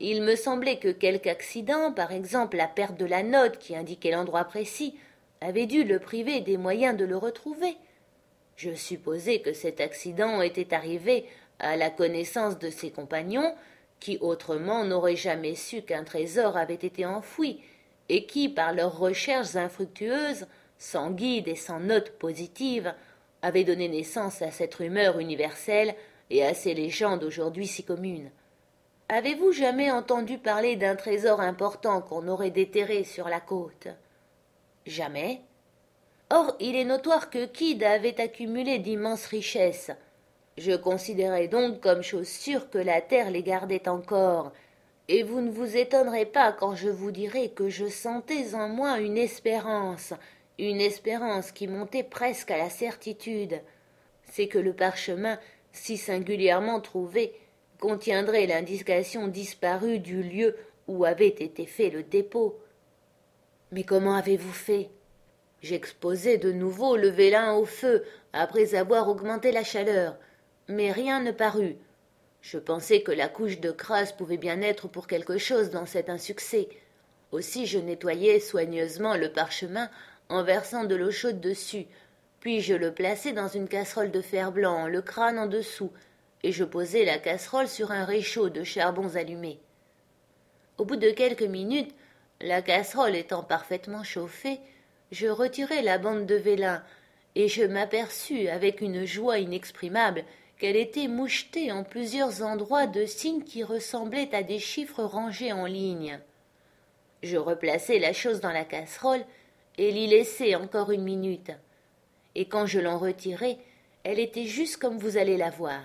S1: Il me semblait que quelque accident, par exemple la perte de la note qui indiquait l'endroit précis, avait dû le priver des moyens de le retrouver. Je supposais que cet accident était arrivé à la connaissance de ses compagnons, qui autrement n'auraient jamais su qu'un trésor avait été enfoui, et qui, par leurs recherches infructueuses, sans guide et sans note positive, avaient donné naissance à cette rumeur universelle et à ces légendes aujourd'hui si communes. Avez-vous jamais entendu parler d'un trésor important qu'on aurait déterré sur la côte? Jamais. Or, il est notoire que Kidd avait accumulé d'immenses richesses. Je considérais donc comme chose sûre que la terre les gardait encore, et vous ne vous étonnerez pas quand je vous dirai que je sentais en moi une espérance, une espérance qui montait presque à la certitude. C'est que le parchemin, si singulièrement trouvé, contiendrait l'indication disparue du lieu où avait été fait le dépôt. Mais comment avez-vous fait? J'exposai de nouveau le vélin au feu, après avoir augmenté la chaleur, mais rien ne parut. Je pensais que la couche de crasse pouvait bien être pour quelque chose dans cet insuccès. Aussi je nettoyai soigneusement le parchemin en versant de l'eau chaude dessus, puis je le plaçai dans une casserole de fer-blanc, le crâne en dessous, et je posai la casserole sur un réchaud de charbons allumés. Au bout de quelques minutes, la casserole étant parfaitement chauffée, je retirai la bande de vélin, et je m'aperçus avec une joie inexprimable qu'elle était mouchetée en plusieurs endroits de signes qui ressemblaient à des chiffres rangés en ligne. Je replaçai la chose dans la casserole et l'y laissai encore une minute, et quand je l'en retirai, elle était juste comme vous allez la voir.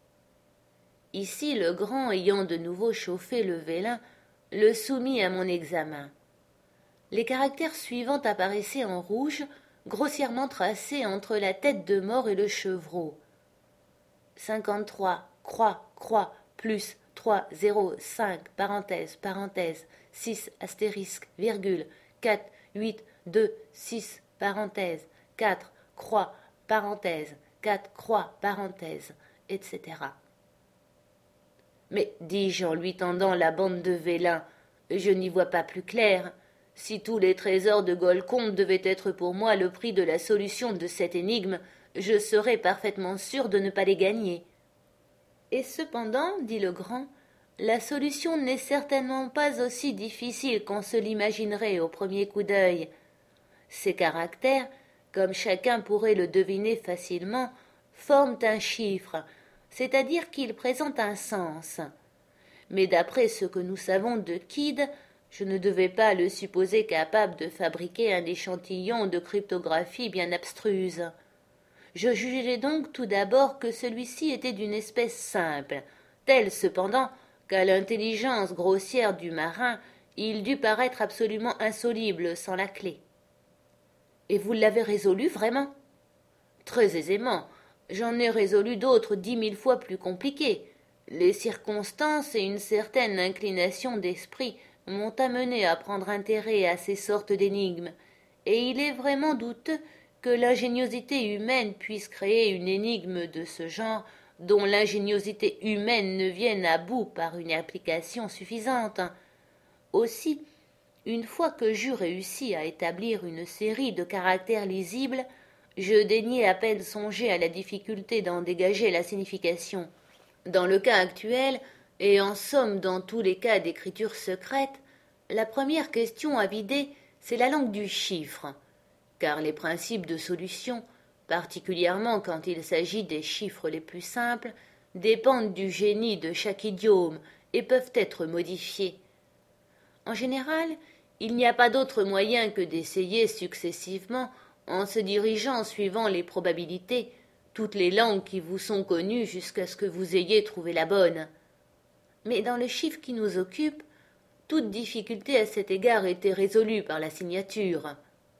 S1: Ici, le grand ayant de nouveau chauffé le vélin, le soumit à mon examen. Les caractères suivants apparaissaient en rouge, grossièrement tracés entre la tête de mort et le chevreau. cinquante-trois, croix, croix, plus, trois, zéro, cinq, parenthèse, parenthèse, six, astérisque, virgule, quatre, huit, deux, six, parenthèse, quatre, croix, parenthèse, quatre, croix, parenthèse, et cetera. Mais, dis-je en lui tendant la bande de vélin, je n'y vois pas plus clair. Si tous les trésors de Golconde devaient être pour moi le prix de la solution de cette énigme, je serais parfaitement sûr de ne pas les gagner. Et cependant, dit le grand, la solution n'est certainement pas aussi difficile qu'on se l'imaginerait au premier coup d'œil. Ces caractères, comme chacun pourrait le deviner facilement, forment un chiffre, c'est-à-dire qu'ils présentent un sens. Mais d'après ce que nous savons de Kidd, je ne devais pas le supposer capable de fabriquer un échantillon de cryptographie bien abstruse. Je jugeai donc tout d'abord que celui-ci était d'une espèce simple, telle cependant qu'à l'intelligence grossière du marin, il dut paraître absolument insoluble sans la clé. Et vous l'avez résolu vraiment? Très aisément. J'en ai résolu d'autres dix mille fois plus compliquées. Les circonstances et une certaine inclination d'esprit m'ont amené à prendre intérêt à ces sortes d'énigmes, et il est vraiment douteux que l'ingéniosité humaine puisse créer une énigme de ce genre dont l'ingéniosité humaine ne vienne à bout par une application suffisante. Aussi, une fois que j'eus réussi à établir une série de caractères lisibles, je daignai à peine songer à la difficulté d'en dégager la signification. Dans le cas actuel, et en somme dans tous les cas d'écriture secrète, la première question à vider, c'est la langue du chiffre, car les principes de solution, particulièrement quand il s'agit des chiffres les plus simples, dépendent du génie de chaque idiome et peuvent être modifiés. En général, il n'y a pas d'autre moyen que d'essayer successivement, en se dirigeant suivant les probabilités, toutes les langues qui vous sont connues jusqu'à ce que vous ayez trouvé la bonne. Mais dans le chiffre qui nous occupe, toute difficulté à cet égard était résolue par la signature.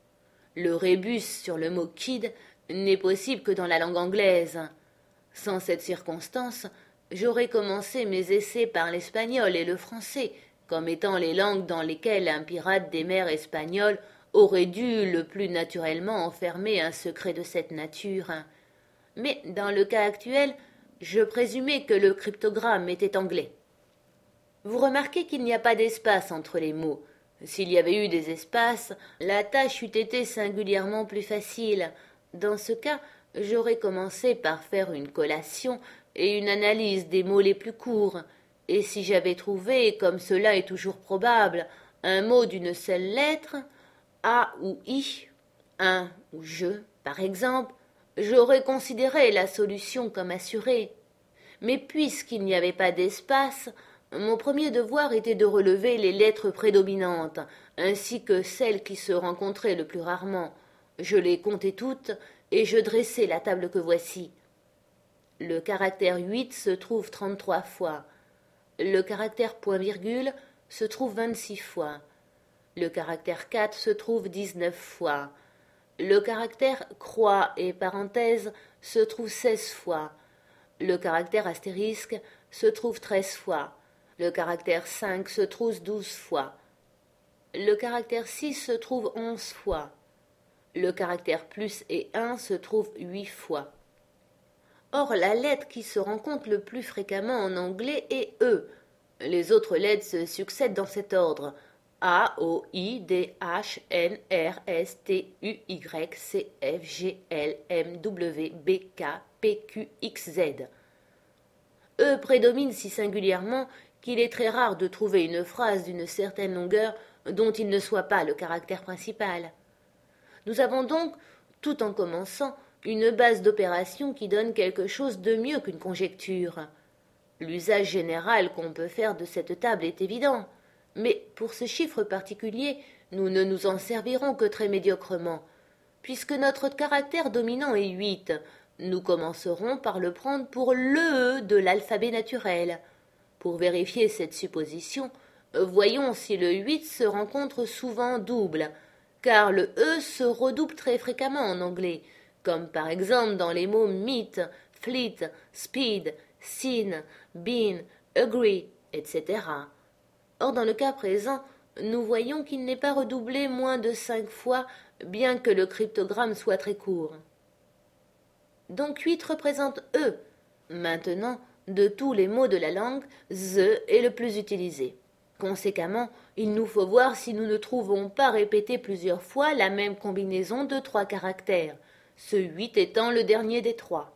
S1: Le rébus sur le mot Kidd n'est possible que dans la langue anglaise. Sans cette circonstance, j'aurais commencé mes essais par l'espagnol et le français, comme étant les langues dans lesquelles un pirate des mers espagnoles aurait dû le plus naturellement enfermer un secret de cette nature. Mais dans le cas actuel, je présumais que le cryptogramme était anglais. Vous remarquez qu'il n'y a pas d'espace entre les mots. S'il y avait eu des espaces, la tâche eût été singulièrement plus facile. Dans ce cas, j'aurais commencé par faire une collation et une analyse des mots les plus courts. Et si j'avais trouvé, comme cela est toujours probable, un mot d'une seule lettre, A ou I, un ou je, par exemple, j'aurais considéré la solution comme assurée. Mais puisqu'il n'y avait pas d'espace, mon premier devoir était de relever les lettres prédominantes, ainsi que celles qui se rencontraient le plus rarement. Je les comptai toutes, et je dressai la table que voici. Le caractère huit se trouve trente-trois fois. Le caractère point-virgule se trouve vingt-six fois. Le caractère quatre se trouve dix-neuf fois. Le caractère croix et parenthèse se trouve seize fois. Le caractère astérisque se trouve treize fois. Le caractère cinq se trouve douze fois. Le caractère six se trouve onze fois. Le caractère plus et un se trouve huit fois. Or, la lettre qui se rencontre le plus fréquemment en anglais est E. Les autres lettres se succèdent dans cet ordre. A, O, I, D, H, N, R, S, T, U, Y, C, F, G, L, M, W, B, K, P, Q, X, Z. E prédomine si singulièrement qu'il est très rare de trouver une phrase d'une certaine longueur dont il ne soit pas le caractère principal. Nous avons donc, tout en commençant, une base d'opération qui donne quelque chose de mieux qu'une conjecture. L'usage général qu'on peut faire de cette table est évident, mais pour ce chiffre particulier, nous ne nous en servirons que très médiocrement. Puisque notre caractère dominant est huit, nous commencerons par le prendre pour le E de l'alphabet naturel. Pour vérifier cette supposition, voyons si le huit se rencontre souvent double, car le E se redouble très fréquemment en anglais, comme par exemple dans les mots meet, fleet, speed, seen, been, agree, et cetera. Or, dans le cas présent, nous voyons qu'il n'est pas redoublé moins de cinq fois, bien que le cryptogramme soit très court. Donc huit représente E. Maintenant, de tous les mots de la langue, the est le plus utilisé. Conséquemment, il nous faut voir si nous ne trouvons pas répéter plusieurs fois la même combinaison de trois caractères, ce huit étant le dernier des trois.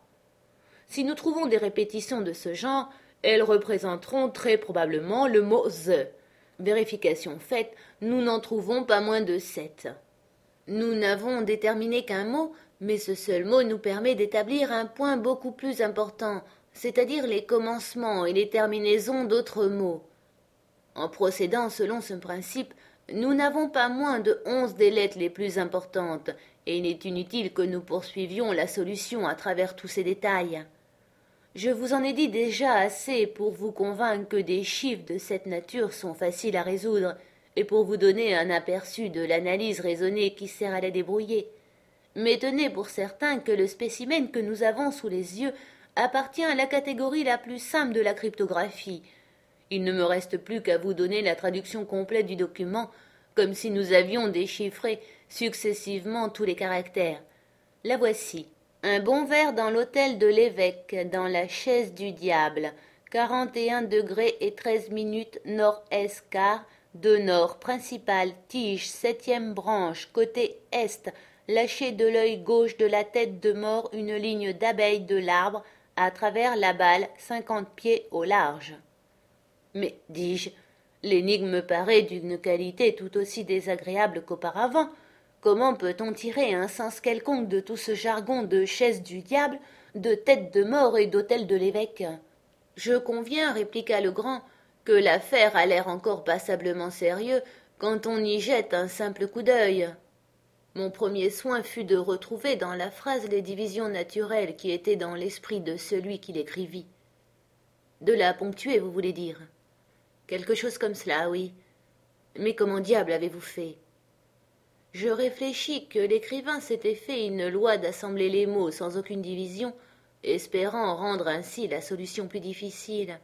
S1: Si nous trouvons des répétitions de ce genre, elles représenteront très probablement le mot the. Vérification faite, nous n'en trouvons pas moins de sept. Nous n'avons déterminé qu'un mot, mais ce seul mot nous permet d'établir un point beaucoup plus important, c'est-à-dire les commencements et les terminaisons d'autres mots. En procédant selon ce principe, nous n'avons pas moins de onze des lettres les plus importantes, et il est inutile que nous poursuivions la solution à travers tous ces détails. Je vous en ai dit déjà assez pour vous convaincre que des chiffres de cette nature sont faciles à résoudre, et pour vous donner un aperçu de l'analyse raisonnée qui sert à les débrouiller. Mais tenez pour certain que le spécimen que nous avons sous les yeux appartient à la catégorie la plus simple de la cryptographie. Il ne me reste plus qu'à vous donner la traduction complète du document, comme si nous avions déchiffré successivement tous les caractères. La voici. Un bon verre dans l'hôtel de l'évêque, dans la chaise du diable, quarante et un degrés et treize minutes nord-est quart, de nord principal, tige, septième branche, côté est, lâcher de l'œil gauche de la tête de mort une ligne d'abeille de l'arbre, à travers la balle, cinquante pieds au large. Mais, dis-je, l'énigme me paraît d'une qualité tout aussi désagréable qu'auparavant. Comment peut-on tirer un sens quelconque de tout ce jargon de chaise du diable, de tête de mort et d'hôtel de l'évêque? Je conviens, répliqua le grand, que l'affaire a l'air encore passablement sérieux quand on y jette un simple coup d'œil. Mon premier soin fut de retrouver dans la phrase les divisions naturelles qui étaient dans l'esprit de celui qui l'écrivit. De la ponctuer, vous voulez dire? Quelque chose comme cela, oui. Mais comment diable avez-vous fait? Je réfléchis que l'écrivain s'était fait une loi d'assembler les mots sans aucune division, espérant rendre ainsi la solution plus difficile.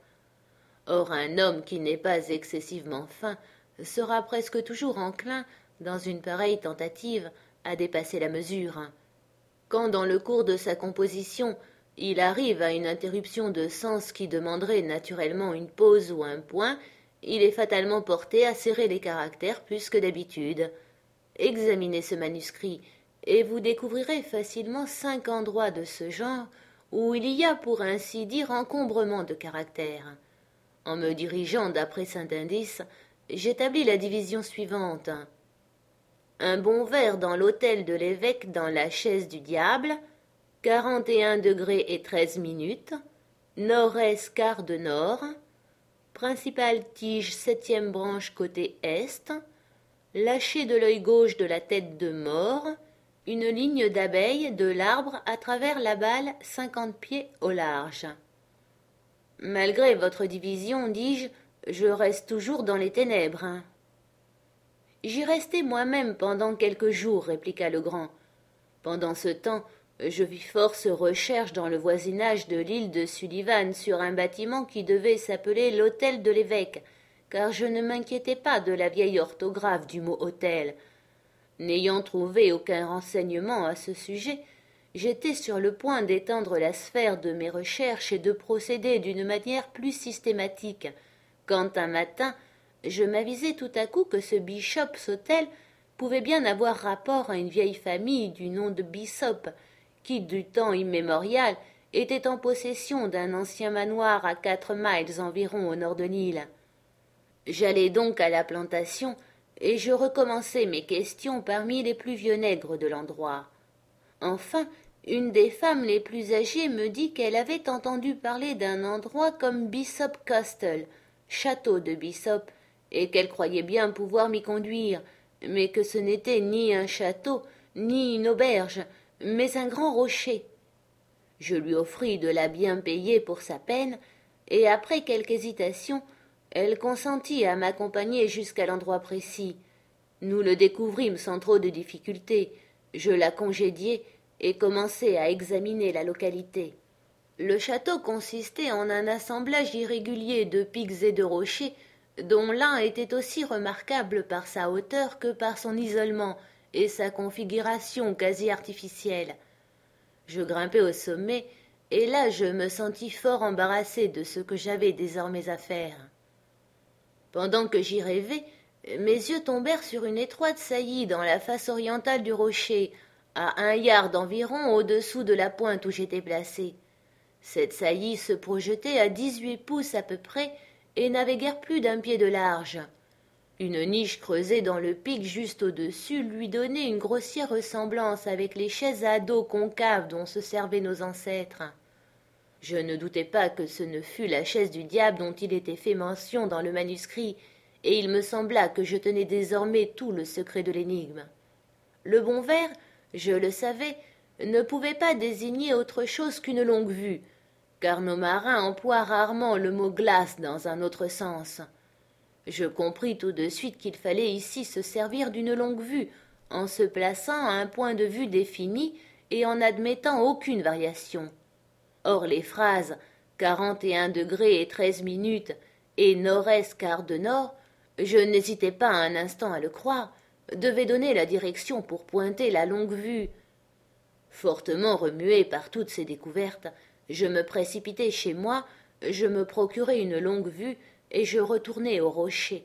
S1: Or un homme qui n'est pas excessivement fin sera presque toujours enclin, dans une pareille tentative, à dépasser la mesure. Quand dans le cours de sa composition il arrive à une interruption de sens qui demanderait naturellement une pause ou un point, il est fatalement porté à serrer les caractères plus que d'habitude. Examinez ce manuscrit, et vous découvrirez facilement cinq endroits de ce genre où il y a, pour ainsi dire, encombrement de caractères. En me dirigeant d'après cet indice, j'établis la division suivante. Un bon vers dans l'hôtel de l'évêque dans la chaise du diable, quarante et un degrés et treize minutes, nord-est quart de nord, principale tige septième branche côté est, lâcher de l'œil gauche de la tête de mort, une ligne d'abeilles de l'arbre à travers la balle cinquante pieds au large. Malgré votre division, dis-je, je reste toujours dans les ténèbres. J'y restai moi-même pendant quelques jours, répliqua le grand. Pendant ce temps, je fis force recherches dans le voisinage de l'île de Sullivan sur un bâtiment qui devait s'appeler l'hôtel de l'évêque, car je ne m'inquiétais pas de la vieille orthographe du mot hôtel. N'ayant trouvé aucun renseignement à ce sujet, j'étais sur le point d'étendre la sphère de mes recherches et de procéder d'une manière plus systématique, quand un matin je m'avisai tout à coup que ce Bishop's Hôtel pouvait bien avoir rapport à une vieille famille du nom de Bishop, qui, du temps immémorial, était en possession d'un ancien manoir à quatre miles environ au nord de l'île. J'allai donc à la plantation, et je recommençai mes questions parmi les plus vieux nègres de l'endroit. Enfin, une des femmes les plus âgées me dit qu'elle avait entendu parler d'un endroit comme Bishop Castle, château de Bishop, et qu'elle croyait bien pouvoir m'y conduire, mais que ce n'était ni un château, ni une auberge, mais un grand rocher. Je lui offris de la bien payer pour sa peine, et après quelque hésitation, elle consentit à m'accompagner jusqu'à l'endroit précis. Nous le découvrîmes sans trop de difficulté. Je la congédiai et commençai à examiner la localité. Le château consistait en un assemblage irrégulier de pics et de rochers, dont l'un était aussi remarquable par sa hauteur que par son isolement et sa configuration quasi artificielle. Je grimpai au sommet, et là je me sentis fort embarrassé de ce que j'avais désormais à faire. Pendant que j'y rêvais, mes yeux tombèrent sur une étroite saillie dans la face orientale du rocher, à un yard environ au-dessous de la pointe où j'étais placé. Cette saillie se projetait à dix-huit pouces à peu près et n'avait guère plus d'un pied de large. Une niche creusée dans le pic juste au-dessus lui donnait une grossière ressemblance avec les chaises à dos concaves dont se servaient nos ancêtres. Je ne doutais pas que ce ne fût la chaise du diable dont il était fait mention dans le manuscrit, et il me sembla que je tenais désormais tout le secret de l'énigme. Le bon vers, je le savais, ne pouvait pas désigner autre chose qu'une longue-vue, car nos marins emploient rarement le mot glace dans un autre sens. Je compris tout de suite qu'il fallait ici se servir d'une longue-vue, en se plaçant à un point de vue défini et en n'admettant aucune variation. Or les phrases quarante et un degrés et treize minutes et nord-est quart de nord, je n'hésitai pas un instant à le croire, devaient donner la direction pour pointer la longue-vue. Fortement remué par toutes ces découvertes, je me précipitai chez moi, je me procurai une longue-vue et je retournai au rocher.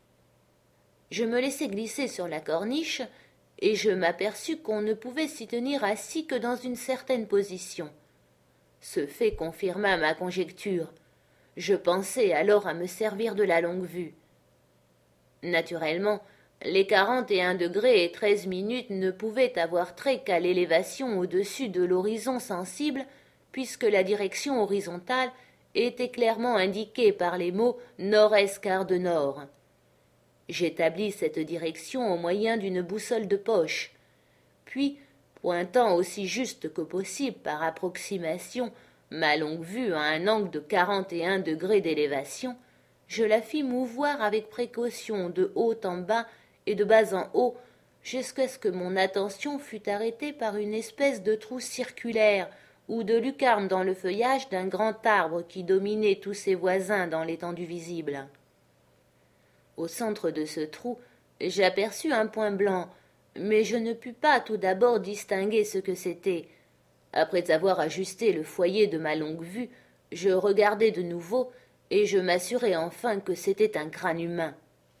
S1: Je me laissai glisser sur la corniche et je m'aperçus qu'on ne pouvait s'y tenir assis que dans une certaine position. Ce fait confirma ma conjecture. Je pensai alors à me servir de la longue-vue. Naturellement, les quarante et un degrés et treize minutes ne pouvaient avoir trait qu'à l'élévation au-dessus de l'horizon sensible, puisque la direction horizontale était clairement indiquée par les mots nord-est quart de nord. J'établis cette direction au moyen d'une boussole de poche. Puis, pointant aussi juste que possible par approximation ma longue-vue à un angle de quarante et un degrés d'élévation, je la fis mouvoir avec précaution de haut en bas et de bas en haut, jusqu'à ce que mon attention fût arrêtée par une espèce de trou circulaire ou de lucarne dans le feuillage d'un grand arbre qui dominait tous ses voisins dans l'étendue visible. Au centre de ce trou, j'aperçus un point blanc, mais je ne pus pas tout d'abord distinguer ce que c'était. Après avoir ajusté le foyer de ma longue-vue, je regardai de nouveau, et je m'assurai enfin que c'était un crâne humain.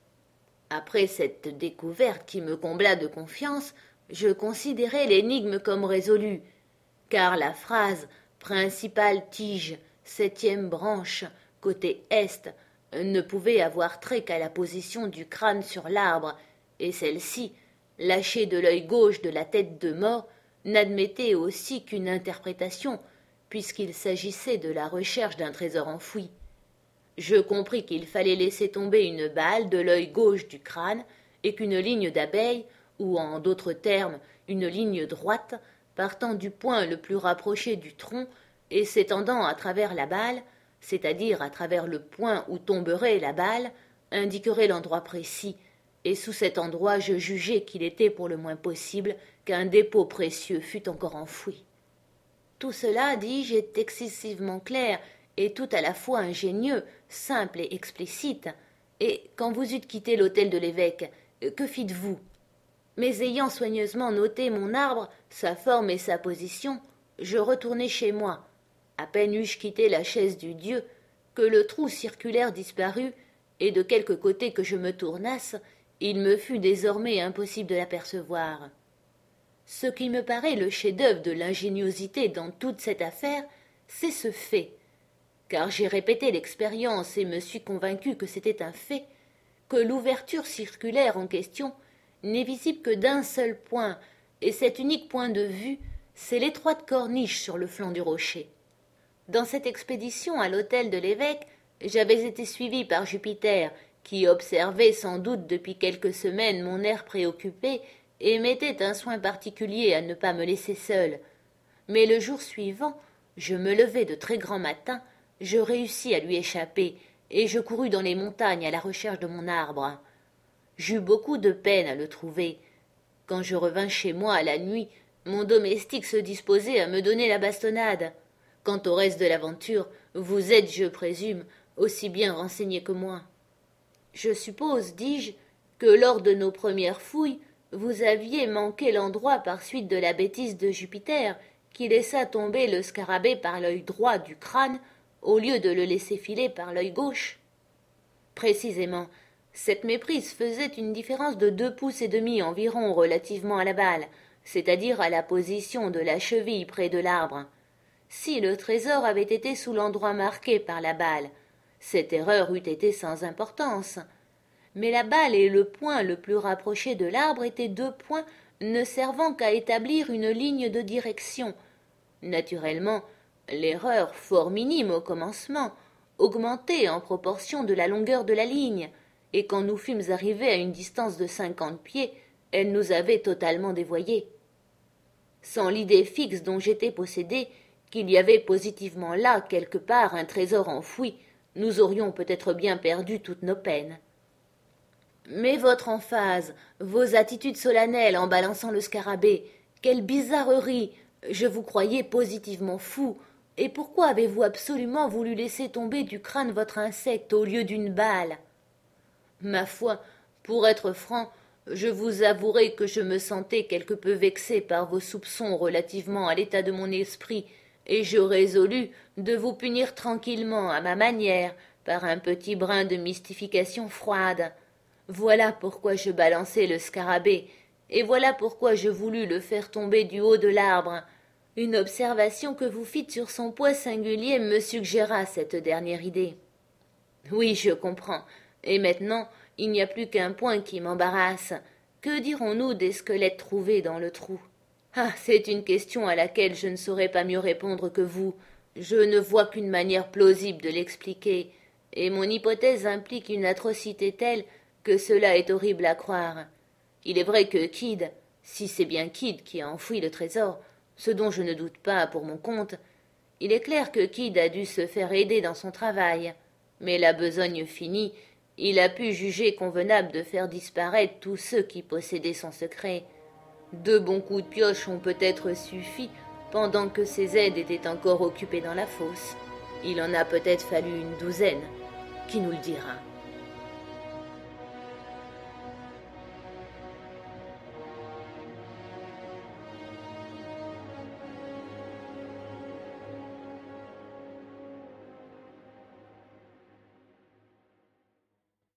S1: Après cette découverte qui me combla de confiance, je considérai l'énigme comme résolue, car la phrase « principale tige, septième branche, côté est » ne pouvait avoir trait qu'à la position du crâne sur l'arbre, et celle-ci, lâchée de l'œil gauche de la tête de mort, n'admettait aussi qu'une interprétation, puisqu'il s'agissait de la recherche d'un trésor enfoui. Je compris qu'il fallait laisser tomber une balle de l'œil gauche du crâne et qu'une ligne d'abeille, ou en d'autres termes une ligne droite, partant du point le plus rapproché du tronc et s'étendant à travers la balle, c'est-à-dire à travers le point où tomberait la balle, indiquerait l'endroit précis, et sous cet endroit je jugeai qu'il était pour le moins possible qu'un dépôt précieux fût encore enfoui. Tout cela, dis-je, est excessivement clair et tout à la fois ingénieux, simple et explicite. Et quand vous eûtes quitté l'hôtel de l'évêque, que fîtes-vous? Mais ayant soigneusement noté mon arbre, sa forme et sa position, je retournai chez moi. À peine eus-je quitté la chaise du dieu, que le trou circulaire disparut, et de quelque côté que je me tournasse, il me fut désormais impossible de l'apercevoir. Ce qui me paraît le chef-d'œuvre de l'ingéniosité dans toute cette affaire, c'est ce fait, car j'ai répété l'expérience et me suis convaincu que c'était un fait, que l'ouverture circulaire en question n'est visible que d'un seul point, et cet unique point de vue, c'est l'étroite corniche sur le flanc du rocher. Dans cette expédition à l'hôtel de l'évêque, j'avais été suivi par Jupiter, qui observait sans doute depuis quelques semaines mon air préoccupé et mettait un soin particulier à ne pas me laisser seul. Mais le jour suivant, je me levai de très grand matin, je réussis à lui échapper, et je courus dans les montagnes à la recherche de mon arbre. J'eus beaucoup de peine à le trouver. Quand je revins chez moi à la nuit, mon domestique se disposait à me donner la bastonnade. Quant au reste de l'aventure, vous êtes, je présume, aussi bien renseigné que moi. Je suppose, dis-je, que lors de nos premières fouilles, vous aviez manqué l'endroit par suite de la bêtise de Jupiter, qui laissa tomber le scarabée par l'œil droit du crâne, au lieu de le laisser filer par l'œil gauche. Précisément, cette méprise faisait une différence de deux pouces et demi environ relativement à la balle, c'est-à-dire à la position de la cheville près de l'arbre. Si le trésor avait été sous l'endroit marqué par la balle, cette erreur eût été sans importance. Mais la balle et le point le plus rapproché de l'arbre étaient deux points ne servant qu'à établir une ligne de direction. Naturellement, l'erreur, fort minime au commencement, augmentait en proportion de la longueur de la ligne, et quand nous fûmes arrivés à une distance de cinquante pieds, elle nous avait totalement dévoyés. Sans l'idée fixe dont j'étais possédé, qu'il y avait positivement là, quelque part, un trésor enfoui, nous aurions peut-être bien perdu toutes nos peines. Mais votre emphase, vos attitudes solennelles en balançant le scarabée, quelle bizarrerie! Je vous croyais positivement fou. Et pourquoi avez-vous absolument voulu laisser tomber du crâne votre insecte au lieu d'une balle? Ma foi, pour être franc, je vous avouerai que je me sentais quelque peu vexé par vos soupçons relativement à l'état de mon esprit, et je résolus de vous punir tranquillement à ma manière, par un petit brin de mystification froide. Voilà pourquoi je balançai le scarabée, et voilà pourquoi je voulus le faire tomber du haut de l'arbre. Une observation que vous fîtes sur son poids singulier me suggéra cette dernière idée. Oui, je comprends, et maintenant il n'y a plus qu'un point qui m'embarrasse. Que dirons-nous des squelettes trouvés dans le trou? Ah, c'est une question à laquelle je ne saurais pas mieux répondre que vous. Je ne vois qu'une manière plausible de l'expliquer, et mon hypothèse implique une atrocité telle que cela est horrible à croire. Il est vrai que Kidd, si c'est bien Kidd qui a enfoui le trésor, ce dont je ne doute pas pour mon compte, il est clair que Kidd a dû se faire aider dans son travail, mais la besogne finie, il a pu juger convenable de faire disparaître tous ceux qui possédaient son secret. Deux bons coups de pioche ont peut-être suffi pendant que ses aides étaient encore occupés dans la fosse. Il en a peut-être fallu une douzaine. Qui nous le dira?